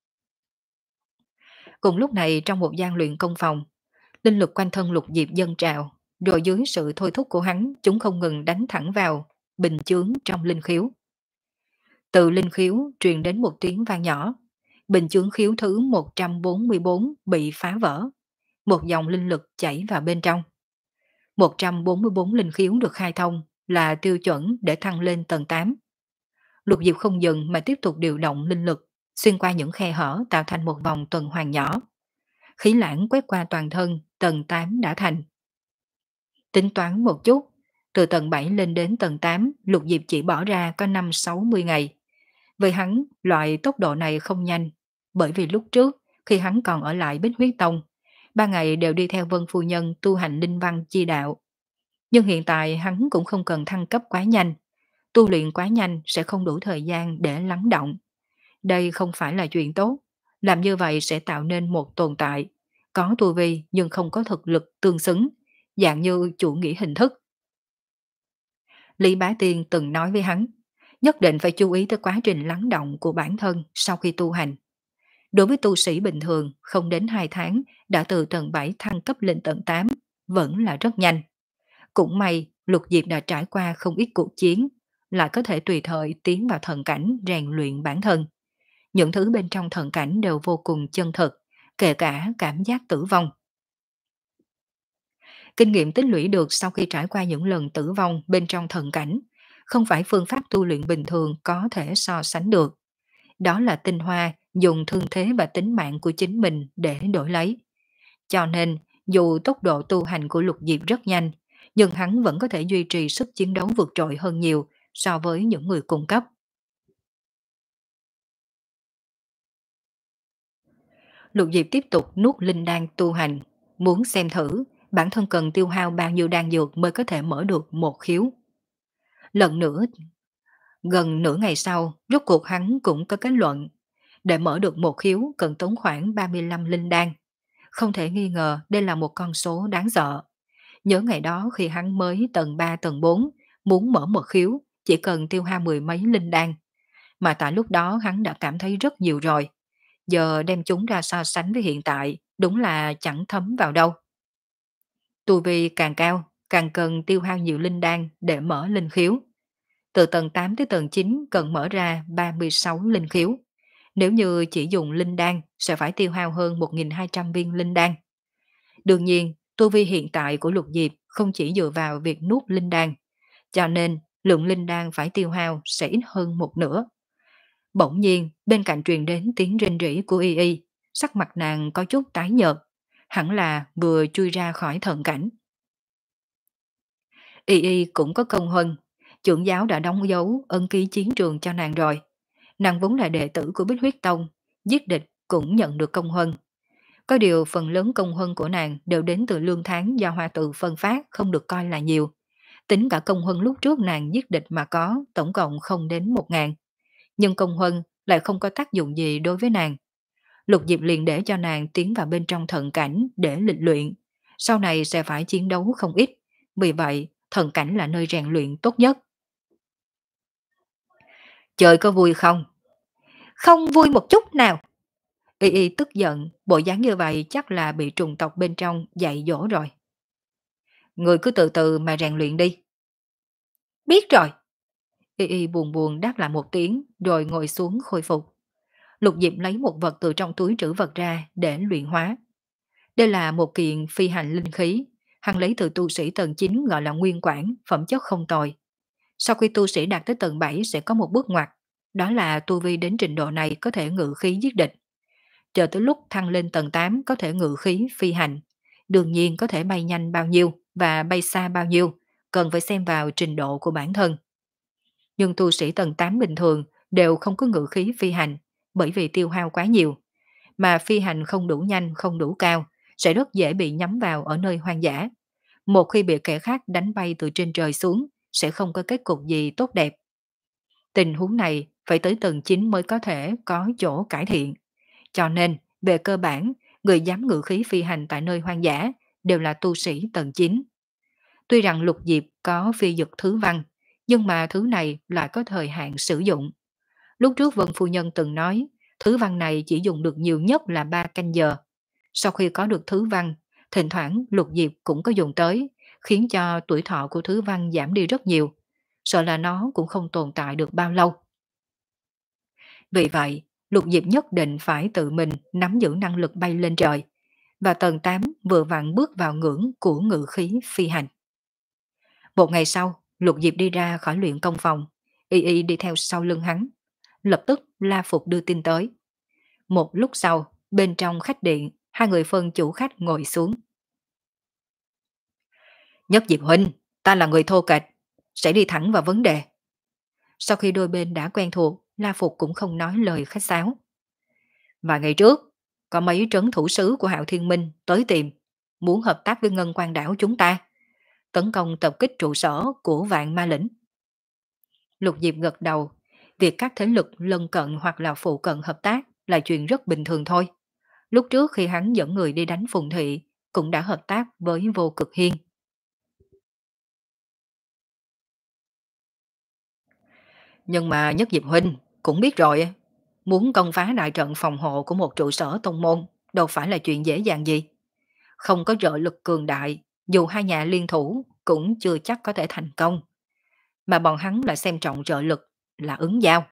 Cùng lúc này trong một gian luyện công phòng, linh lực quanh thân Lục Diệp dâng trào, rồi dưới sự thôi thúc của hắn, chúng không ngừng đánh thẳng vào bình chướng trong linh khiếu. Từ linh khiếu truyền đến một tiếng vang nhỏ, bình chướng khiếu thứ một trăm bốn mươi bốn bị phá vỡ, một dòng linh lực chảy vào bên trong. một trăm bốn mươi bốn linh khiếu được khai thông là tiêu chuẩn để thăng lên tầng tám. Lục Diệp không dừng mà tiếp tục điều động linh lực, xuyên qua những khe hở tạo thành một vòng tuần hoàn nhỏ. Khí lãng quét qua toàn thân, tầng tám đã thành. Tính toán một chút, từ tầng bảy lên đến tầng tám, Lục Diệp chỉ bỏ ra có năm sáu mươi ngày. Với hắn, loại tốc độ này không nhanh, bởi vì lúc trước, khi hắn còn ở lại Bích Huyết Tông, ba ngày đều đi theo Vân Phu Nhân tu hành linh văn chi đạo. Nhưng hiện tại hắn cũng không cần thăng cấp quá nhanh, tu luyện quá nhanh sẽ không đủ thời gian để lắng động. Đây không phải là chuyện tốt, làm như vậy sẽ tạo nên một tồn tại, có tu vi nhưng không có thực lực tương xứng, dạng như chủ nghĩa hình thức. Lý Bá Tiên từng nói với hắn, nhất định phải chú ý tới quá trình lắng động của bản thân sau khi tu hành. Đối với tu sĩ bình thường, không đến hai tháng đã từ tầng bảy thăng cấp lên tầng tám, vẫn là rất nhanh. Cũng may, Lục Diệp đã trải qua không ít cuộc chiến, lại có thể tùy thời tiến vào thần cảnh rèn luyện bản thân. Những thứ bên trong thần cảnh đều vô cùng chân thực, kể cả cảm giác tử vong. Kinh nghiệm tích lũy được sau khi trải qua những lần tử vong bên trong thần cảnh, không phải phương pháp tu luyện bình thường có thể so sánh được. Đó là tinh hoa dùng thương thế và tính mạng của chính mình để đổi lấy. Cho nên, dù tốc độ tu hành của Lục Diệp rất nhanh, nhưng hắn vẫn có thể duy trì sức chiến đấu vượt trội hơn nhiều so với những người cùng cấp. Lục Diệp tiếp tục nuốt linh đan tu hành, muốn xem thử bản thân cần tiêu hao bao nhiêu đan dược mới có thể mở được một khiếu. Lần nữa, gần nửa ngày sau, rốt cuộc hắn cũng có kết luận, để mở được một khiếu cần tốn khoảng ba mươi lăm linh đan. Không thể nghi ngờ đây là một con số đáng sợ. Nhớ ngày đó khi hắn mới tầng ba tầng bốn, muốn mở một khiếu, chỉ cần tiêu hao mười mấy linh đan. Mà tại lúc đó hắn đã cảm thấy rất nhiều rồi. Giờ đem chúng ra so sánh với hiện tại, đúng là chẳng thấm vào đâu. Tu vi càng cao, càng cần tiêu hao nhiều linh đan để mở linh khiếu. Từ tầng tám tới tầng chín cần mở ra ba mươi sáu linh khiếu. Nếu như chỉ dùng linh đan sẽ phải tiêu hao hơn một nghìn hai trăm viên linh đan. Đương nhiên, tu vi hiện tại của Lục Diệp không chỉ dựa vào việc nuốt linh đan, cho nên lượng linh đan phải tiêu hao sẽ ít hơn một nửa. Bỗng nhiên, bên cạnh truyền đến tiếng rên rỉ của Y Y, sắc mặt nàng có chút tái nhợt, hẳn là vừa chui ra khỏi thần cảnh. Y Y cũng có công huân, trưởng giáo đã đóng dấu ấn ký chiến trường cho nàng rồi. Nàng vốn là đệ tử của Bích Huyết Tông, giết địch cũng nhận được công huân. Có điều phần lớn công huân của nàng đều đến từ lương tháng do hoa tự phân phát không được coi là nhiều. Tính cả công huân lúc trước nàng giết địch mà có, tổng cộng không đến một ngàn. Nhưng công huân lại không có tác dụng gì đối với nàng. Lục Diệp liền để cho nàng tiến vào bên trong thần cảnh để lịch luyện. Sau này sẽ phải chiến đấu không ít. Vì vậy, thần cảnh là nơi rèn luyện tốt nhất. Chơi có vui không? Không vui một chút nào. Y Y tức giận, bộ dáng như vậy chắc là bị trùng tộc bên trong dạy dỗ rồi. Người cứ từ từ mà rèn luyện đi. Biết rồi. Y Y buồn buồn đáp lại một tiếng rồi ngồi xuống khôi phục. Lục Diệp lấy một vật từ trong túi trữ vật ra để luyện hóa. Đây là một kiện phi hành linh khí, hắn lấy từ tu sĩ tầng chín gọi là nguyên quản, phẩm chất không tồi. Sau khi tu sĩ đạt tới tầng bảy sẽ có một bước ngoặt, đó là tu vi đến trình độ này có thể ngự khí giết địch. chờ tới lúc thăng lên tầng tám có thể ngự khí phi hành. Đương nhiên có thể bay nhanh bao nhiêu và bay xa bao nhiêu, cần phải xem vào trình độ của bản thân. Nhưng tu sĩ tầng tám bình thường đều không có ngự khí phi hành, bởi vì tiêu hao quá nhiều, mà phi hành không đủ nhanh, không đủ cao, sẽ rất dễ bị nhắm vào ở nơi hoang dã. Một khi bị kẻ khác đánh bay từ trên trời xuống, sẽ không có kết cục gì tốt đẹp. Tình huống này phải tới tầng chín mới có thể có chỗ cải thiện. Cho nên, về cơ bản, người dám ngự khí phi hành tại nơi hoang dã đều là tu sĩ tầng chín. Tuy rằng lục diệp có phi dực thứ văn, nhưng mà thứ này lại có thời hạn sử dụng. Lúc trước Vân Phu Nhân từng nói, thứ văn này chỉ dùng được nhiều nhất là ba canh giờ. Sau khi có được thứ văn, thỉnh thoảng lục diệp cũng có dùng tới, khiến cho tuổi thọ của thứ văn giảm đi rất nhiều. Sợ là nó cũng không tồn tại được bao lâu. Vì vậy, lục diệp nhất định phải tự mình nắm giữ năng lực bay lên trời. Và tầng tám vừa vặn bước vào ngưỡng của ngự khí phi hành. Một ngày sau, lục diệp đi ra khỏi luyện công phòng, y y đi theo sau lưng hắn. Lập tức La Phục đưa tin tới. Một lúc sau, bên trong khách điện, hai người phân chủ khách ngồi xuống. Nhất Diệp huynh, ta là người thô kệch, sẽ đi thẳng vào vấn đề. Sau khi đôi bên đã quen thuộc, La Phục cũng không nói lời khách sáo. Vài ngày trước, có mấy trấn thủ sứ của Hạo Thiên Minh tới tìm, muốn hợp tác với Ngân Quan đảo chúng ta, tấn công tập kích trụ sở của Vạn Ma Lĩnh. Lục Diệp gật đầu, việc các thế lực lân cận hoặc là phụ cận hợp tác là chuyện rất bình thường thôi. Lúc trước khi hắn dẫn người đi đánh Phùng Thị, cũng đã hợp tác với Vô Cực Hiên. Nhưng mà Nhất Diệp huynh cũng biết rồi, muốn công phá đại trận phòng hộ của một trụ sở tông môn đâu phải là chuyện dễ dàng gì. Không có trợ lực cường đại, dù hai nhà liên thủ cũng chưa chắc có thể thành công. Mà bọn hắn lại xem trọng trợ lực là ứng giao.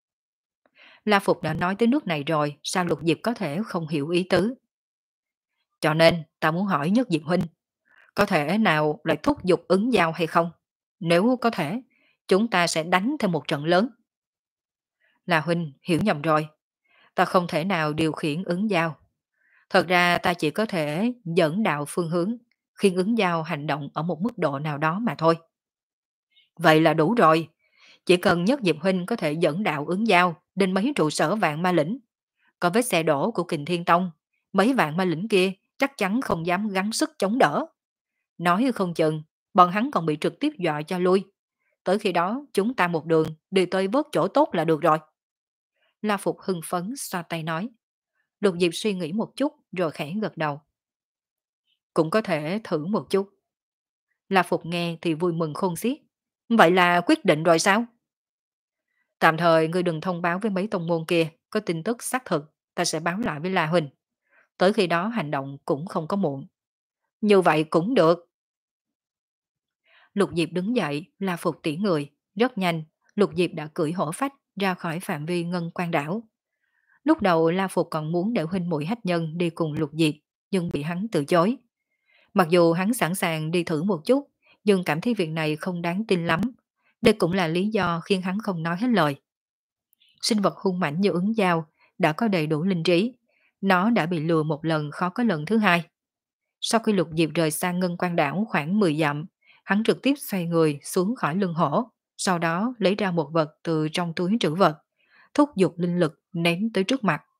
La Phục đã nói tới nước này rồi, sao Lục Diệp có thể không hiểu ý tứ. Cho nên, ta muốn hỏi Nhất Diệp huynh, có thể nào lại thúc giục ứng giao hay không? Nếu có thể, chúng ta sẽ đánh thêm một trận lớn. Là huynh hiểu nhầm rồi, ta không thể nào điều khiển ứng giao. Thật ra ta chỉ có thể dẫn đạo phương hướng, khiến ứng giao hành động ở một mức độ nào đó mà thôi. Vậy là đủ rồi, chỉ cần Nhất Diệp huynh có thể dẫn đạo ứng giao đến mấy trụ sở Vạn Ma Lĩnh. Có vết xe đổ của Kình Thiên Tông, mấy Vạn Ma Lĩnh kia chắc chắn không dám gắng sức chống đỡ. Nói không chừng, bọn hắn còn bị trực tiếp dọa cho lui. Tới khi đó, chúng ta một đường đi tới vớt chỗ tốt là được rồi. La Phục hưng phấn xoa tay nói. Lục Diệp suy nghĩ một chút rồi khẽ gật đầu. Cũng có thể thử một chút. La Phục nghe thì vui mừng khôn xiết. Vậy là quyết định rồi sao? Tạm thời ngươi đừng thông báo với mấy tông môn kia, có tin tức xác thực, ta sẽ báo lại với La Huỳnh. Tới khi đó hành động cũng không có muộn. Như vậy cũng được. Lục Diệp đứng dậy, La Phục tỉ người. Rất nhanh, Lục Diệp đã cưỡi hổ phách ra khỏi phạm vi Ngân Quan đảo. Lúc đầu La Phục còn muốn để huynh muội hách nhân đi cùng Lục Diệp, nhưng bị hắn từ chối. Mặc dù hắn sẵn sàng đi thử một chút, nhưng cảm thấy việc này không đáng tin lắm. Đây cũng là lý do khiến hắn không nói hết lời. Sinh vật hung mãnh như ứng dao đã có đầy đủ linh trí. Nó đã bị lừa một lần khó có lần thứ hai. Sau khi Lục Diệp rời xa Ngân Quan đảo khoảng mười dặm, hắn trực tiếp xoay người xuống khỏi lưng hổ, sau đó lấy ra một vật từ trong túi trữ vật, thúc giục linh lực ném tới trước mặt.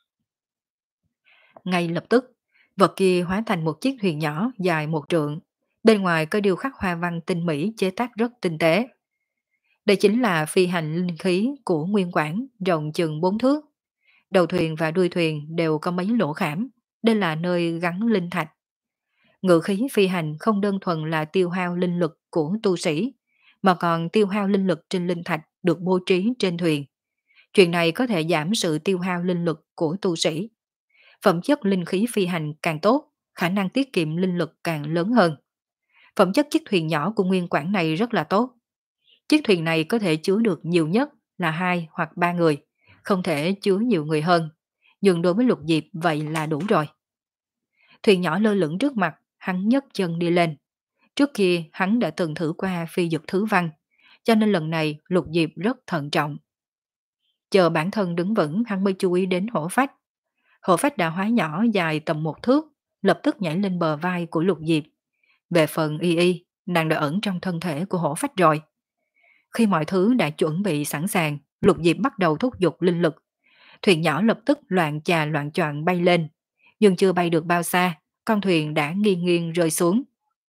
Ngay lập tức, vật kia hóa thành một chiếc thuyền nhỏ dài một trượng, bên ngoài có điêu khắc hoa văn tinh mỹ chế tác rất tinh tế. Đây chính là phi hành linh khí của Nguyên Quảng, rộng chừng bốn thước. Đầu thuyền và đuôi thuyền đều có mấy lỗ khảm, đây là nơi gắn linh thạch. Ngự khí phi hành không đơn thuần là tiêu hao linh lực của tu sĩ, mà còn tiêu hao linh lực trên linh thạch được bố trí trên thuyền. Chuyện này có thể giảm sự tiêu hao linh lực của tu sĩ. Phẩm chất linh khí phi hành càng tốt, khả năng tiết kiệm linh lực càng lớn hơn. Phẩm chất chiếc thuyền nhỏ của Nguyên Quảng này rất là tốt. Chiếc thuyền này có thể chứa được nhiều nhất là hai hoặc ba người, không thể chứa nhiều người hơn. Nhưng đối với Lục Diệp vậy là đủ rồi. Thuyền nhỏ lơ lửng trước mặt, hắn nhấc chân đi lên. Trước kia hắn đã từng thử qua phi dược thứ văn, cho nên lần này Lục Diệp rất thận trọng. Chờ bản thân đứng vững hắn mới chú ý đến hổ phách. Hổ phách đã hóa nhỏ dài tầm một thước, lập tức nhảy lên bờ vai của Lục Diệp. Về phần Y Y, nàng đã ẩn trong thân thể của hổ phách rồi. Khi mọi thứ đã chuẩn bị sẵn sàng, Lục Diệp bắt đầu thúc giục linh lực. Thuyền nhỏ lập tức loạn chà loạn choạng bay lên. Nhưng chưa bay được bao xa, con thuyền đã nghiêng nghiêng rơi xuống.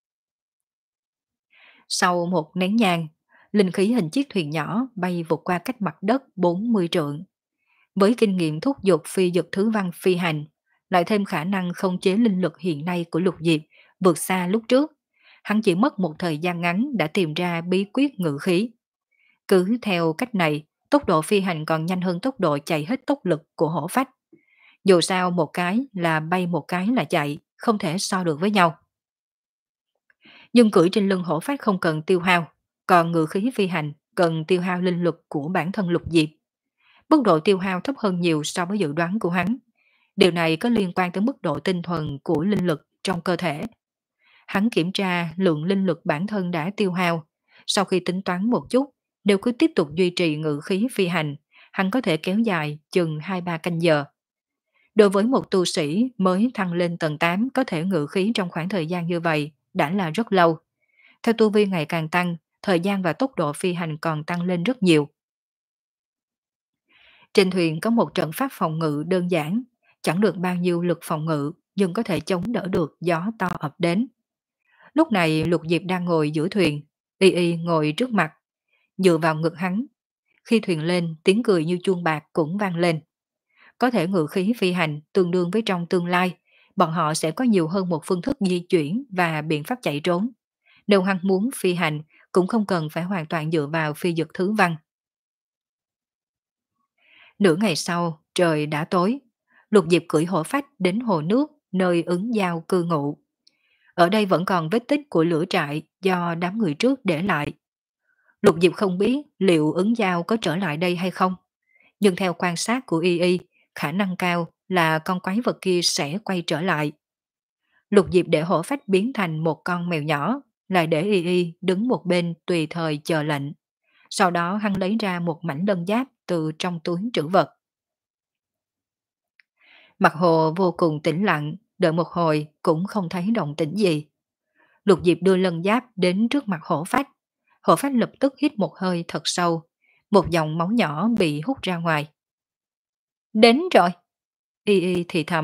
Sau một nén nhang, linh khí hình chiếc thuyền nhỏ bay vụt qua cách mặt đất bốn mươi trượng. Với kinh nghiệm thúc giục phi dực thứ văn phi hành, lại thêm khả năng không chế linh lực hiện nay của Lục Diệp vượt xa lúc trước, hắn chỉ mất một thời gian ngắn đã tìm ra bí quyết ngự khí. Cứ theo cách này, tốc độ phi hành còn nhanh hơn tốc độ chạy hết tốc lực của hổ phách. Dù sao một cái là bay, một cái là chạy, không thể so được với nhau. Nhưng cưỡi trên lưng hổ phách không cần tiêu hao, còn ngự khí phi hành cần tiêu hao linh lực của bản thân Lục Diệp. Mức độ tiêu hao thấp hơn nhiều so với dự đoán của hắn. Điều này có liên quan tới mức độ tinh thuần của linh lực trong cơ thể. Hắn kiểm tra lượng linh lực bản thân đã tiêu hao. Sau khi tính toán một chút, đều cứ tiếp tục duy trì ngự khí phi hành, hắn có thể kéo dài chừng hai ba canh giờ. Đối với một tu sĩ mới thăng lên tầng tám có thể ngự khí trong khoảng thời gian như vậy đã là rất lâu. Theo tu vi ngày càng tăng, thời gian và tốc độ phi hành còn tăng lên rất nhiều. Trên thuyền có một trận pháp phòng ngự đơn giản, chẳng được bao nhiêu lực phòng ngự nhưng có thể chống đỡ được gió to ập đến. Lúc này Lục Diệp đang ngồi giữa thuyền, Y Y ngồi trước mặt, dựa vào ngực hắn. Khi thuyền lên, tiếng cười như chuông bạc cũng vang lên. Có thể ngự khí phi hành tương đương với trong tương lai, bọn họ sẽ có nhiều hơn một phương thức di chuyển và biện pháp chạy trốn. Nếu hắn muốn phi hành, cũng không cần phải hoàn toàn dựa vào phi dực thứ văn. Nửa ngày sau, trời đã tối. Lục Diệp cưỡi hổ phách đến hồ nước, nơi ứng giao cư ngụ. Ở đây vẫn còn vết tích của lửa trại do đám người trước để lại. Lục Diệp không biết liệu ứng giao có trở lại đây hay không. Nhưng theo quan sát của Y Y, khả năng cao là con quái vật kia sẽ quay trở lại. Lục Diệp để hổ phách biến thành một con mèo nhỏ, lại để Y Y đứng một bên tùy thời chờ lệnh. Sau đó hắn lấy ra một mảnh lân giáp từ trong túi trữ vật. Mặt hồ vô cùng tĩnh lặng, đợi một hồi cũng không thấy động tĩnh gì. Lục Diệp đưa lân giáp đến trước mặt hổ phách. Hổ phách lập tức hít một hơi thật sâu. Một dòng máu nhỏ bị hút ra ngoài. Đến rồi. Y Y thì thầm.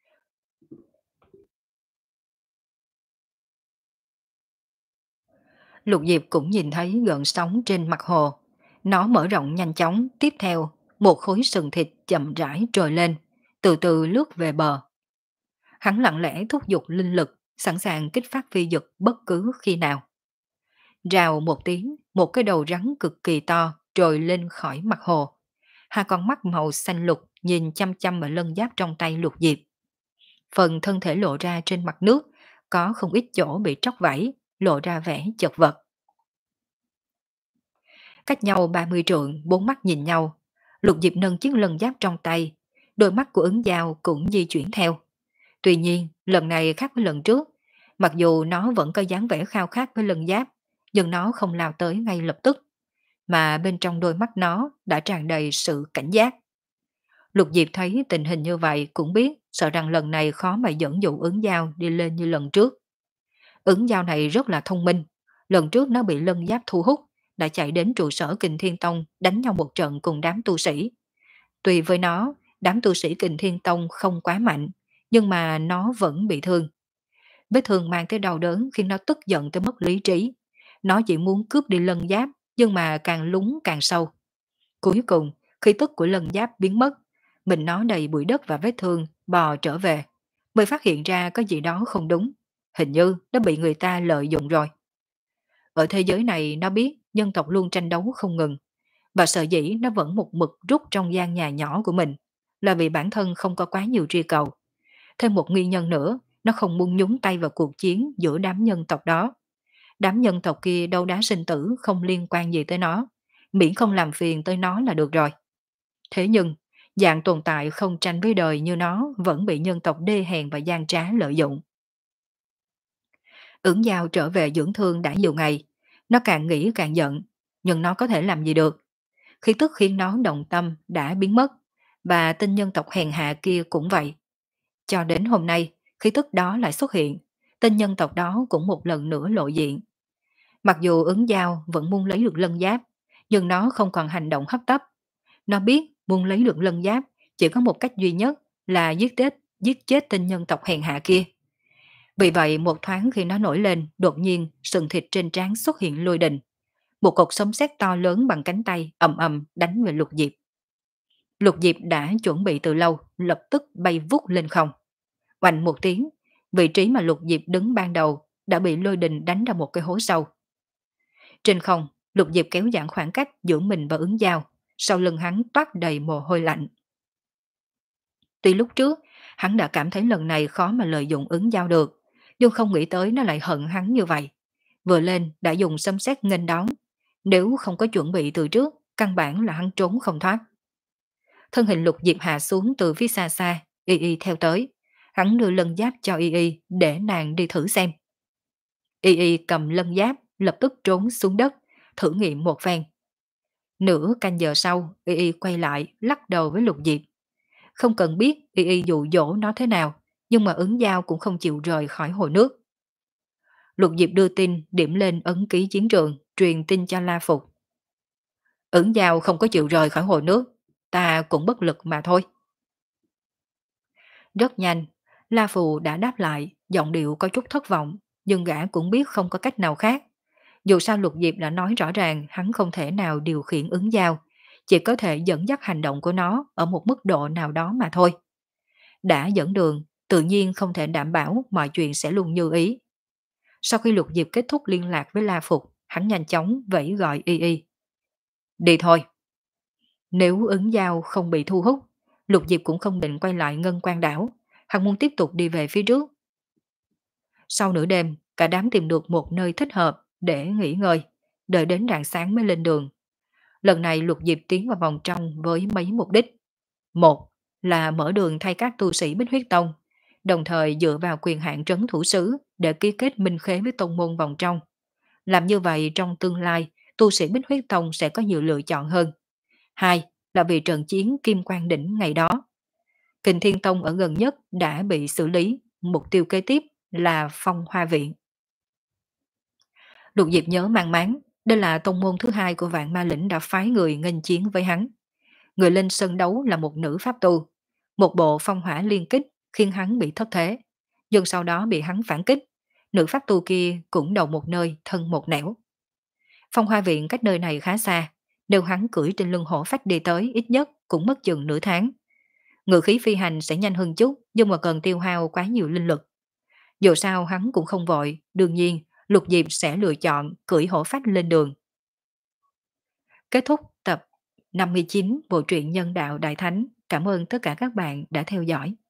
Lục Diệp cũng nhìn thấy gợn sóng trên mặt hồ. Nó mở rộng nhanh chóng, tiếp theo một khối sừng thịt chậm rãi trồi lên, từ từ lướt về bờ. Hắn lặng lẽ thúc giục linh lực, sẵn sàng kích phát phi dực bất cứ khi nào. Rào một tiếng, một cái đầu rắn cực kỳ to trồi lên khỏi mặt hồ. Hai con mắt màu xanh lục nhìn chăm chăm vào lân giáp trong tay Lục Diệp. Phần thân thể lộ ra trên mặt nước, có không ít chỗ bị tróc vảy, lộ ra vẻ chật vật. Cách nhau ba mươi trượng, bốn mắt nhìn nhau. Lục Diệp nâng chiếc lân giáp trong tay, đôi mắt của ứng giao cũng di chuyển theo. Tuy nhiên, lần này khác với lần trước, mặc dù nó vẫn có dáng vẻ khao khát với lân giáp, nhưng nó không lao tới ngay lập tức, mà bên trong đôi mắt nó đã tràn đầy sự cảnh giác. Lục Diệp thấy tình hình như vậy cũng biết, sợ rằng lần này khó mà dẫn dụ ứng giao đi lên như lần trước. Ứng giao này rất là thông minh, lần trước nó bị lân giáp thu hút, đã chạy đến trụ sở Kình Thiên Tông đánh nhau một trận cùng đám tu sĩ. Tuy với nó, đám tu sĩ Kình Thiên Tông không quá mạnh, nhưng mà nó vẫn bị thương. Vết thương mang tới đau đớn khiến nó tức giận tới mất lý trí. Nó chỉ muốn cướp đi lân giáp, nhưng mà càng lún càng sâu. Cuối cùng, khi tức của lân giáp biến mất, mình nó đầy bụi đất và vết thương, bò trở về, mới phát hiện ra có gì đó không đúng. Hình như nó bị người ta lợi dụng rồi. Ở thế giới này nó biết nhân tộc luôn tranh đấu không ngừng, và sợ dĩ nó vẫn một mực rút trong gian nhà nhỏ của mình, là vì bản thân không có quá nhiều truy cầu. Thêm một nguyên nhân nữa, nó không muốn nhúng tay vào cuộc chiến giữa đám nhân tộc đó. Đám nhân tộc kia đấu đá sinh tử không liên quan gì tới nó, miễn không làm phiền tới nó là được rồi. Thế nhưng, dạng tồn tại không tranh với đời như nó vẫn bị nhân tộc đê hèn và gian trá lợi dụng. Ứng giao trở về dưỡng thương đã nhiều ngày, nó càng nghĩ càng giận, nhưng nó có thể làm gì được. Khi tức khiến nó động tâm đã biến mất, và tên nhân tộc hèn hạ kia cũng vậy. Cho đến hôm nay, khí tức đó lại xuất hiện, tên nhân tộc đó cũng một lần nữa lộ diện. Mặc dù ứng giao vẫn muốn lấy được lân giáp, nhưng nó không còn hành động hấp tấp. Nó biết muốn lấy được lân giáp chỉ có một cách duy nhất là giết chết, giết chết tên nhân tộc hèn hạ kia. Vì vậy một thoáng khi nó nổi lên, đột nhiên sừng thịt trên trán xuất hiện lôi đình. Một cột sấm sét to lớn bằng cánh tay ầm ầm đánh về Lục Diệp. Lục Diệp đã chuẩn bị từ lâu, lập tức bay vút lên không. Oanh một tiếng, vị trí mà Lục Diệp đứng ban đầu đã bị lôi đình đánh ra một cái hố sâu. Trên không, Lục Diệp kéo giãn khoảng cách giữa mình và ứng giao, sau lưng hắn toát đầy mồ hôi lạnh. Tuy lúc trước, hắn đã cảm thấy lần này khó mà lợi dụng ứng giao được, nhưng không nghĩ tới nó lại hận hắn như vậy. Vừa lên đã dùng sấm sét nghênh đón, nếu không có chuẩn bị từ trước, căn bản là hắn trốn không thoát. Thân hình Lục Diệp hạ xuống từ phía xa xa, Y Y theo tới. Hắn đưa lân giáp cho Y Y để nàng đi thử xem. Y Y cầm lân giáp, lập tức trốn xuống đất, thử nghiệm một phen. Nửa canh giờ sau, Y Y quay lại, lắc đầu với Lục Diệp. Không cần biết Y Y dụ dỗ nó thế nào, nhưng mà ứng giao cũng không chịu rời khỏi hồ nước. Lục Diệp đưa tin, điểm lên ấn ký chiến trường, truyền tin cho La Phục. Ứng giao không có chịu rời khỏi hồ nước, ta cũng bất lực mà thôi. Rất nhanh, La Phù đã đáp lại, giọng điệu có chút thất vọng, nhưng gã cũng biết không có cách nào khác. Dù sao Lục Diệp đã nói rõ ràng hắn không thể nào điều khiển ứng giao, chỉ có thể dẫn dắt hành động của nó ở một mức độ nào đó mà thôi. Đã dẫn đường, tự nhiên không thể đảm bảo mọi chuyện sẽ luôn như ý. Sau khi Lục Diệp kết thúc liên lạc với La Phục, hắn nhanh chóng vẫy gọi Y Y. Đi thôi. Nếu ứng giao không bị thu hút, Lục Diệp cũng không định quay lại Ngân Quan đảo, hắn muốn tiếp tục đi về phía trước. Sau nửa đêm, cả đám tìm được một nơi thích hợp để nghỉ ngơi, đợi đến rạng sáng mới lên đường. Lần này Lục Diệp tiến vào vòng trong với mấy mục đích. Một là mở đường thay các tu sĩ Bích Huyết Tông, đồng thời dựa vào quyền hạn trấn thủ sứ để ký kết minh khế với tông môn vòng trong. Làm như vậy trong tương lai, tu sĩ Bích Huyết Tông sẽ có nhiều lựa chọn hơn. Hai là vì trận chiến Kim Quang Đỉnh ngày đó. Kình Thiên Tông ở gần nhất đã bị xử lý, mục tiêu kế tiếp là Phong Hoa Viện. Lục Diệp nhớ mang máng, đây là tông môn thứ hai của Vạn Ma Lĩnh đã phái người nghênh chiến với hắn. Người lên sân đấu là một nữ pháp tu, một bộ phong hỏa liên kích khiến hắn bị thất thế, nhưng sau đó bị hắn phản kích. Nữ pháp tu kia cũng đầu một nơi, thân một nẻo. Phong Hoa Viện cách nơi này khá xa, nếu hắn cưỡi trên lưng hổ phách đi tới ít nhất cũng mất chừng nửa tháng. Ngự khí phi hành sẽ nhanh hơn chút, nhưng mà cần tiêu hao quá nhiều linh lực. Dù sao hắn cũng không vội, đương nhiên Lục Diệp sẽ lựa chọn cưỡi hổ phách lên đường. Kết thúc tập năm mươi chín bộ truyện Nhân Đạo Đại Thánh. Cảm ơn tất cả các bạn đã theo dõi.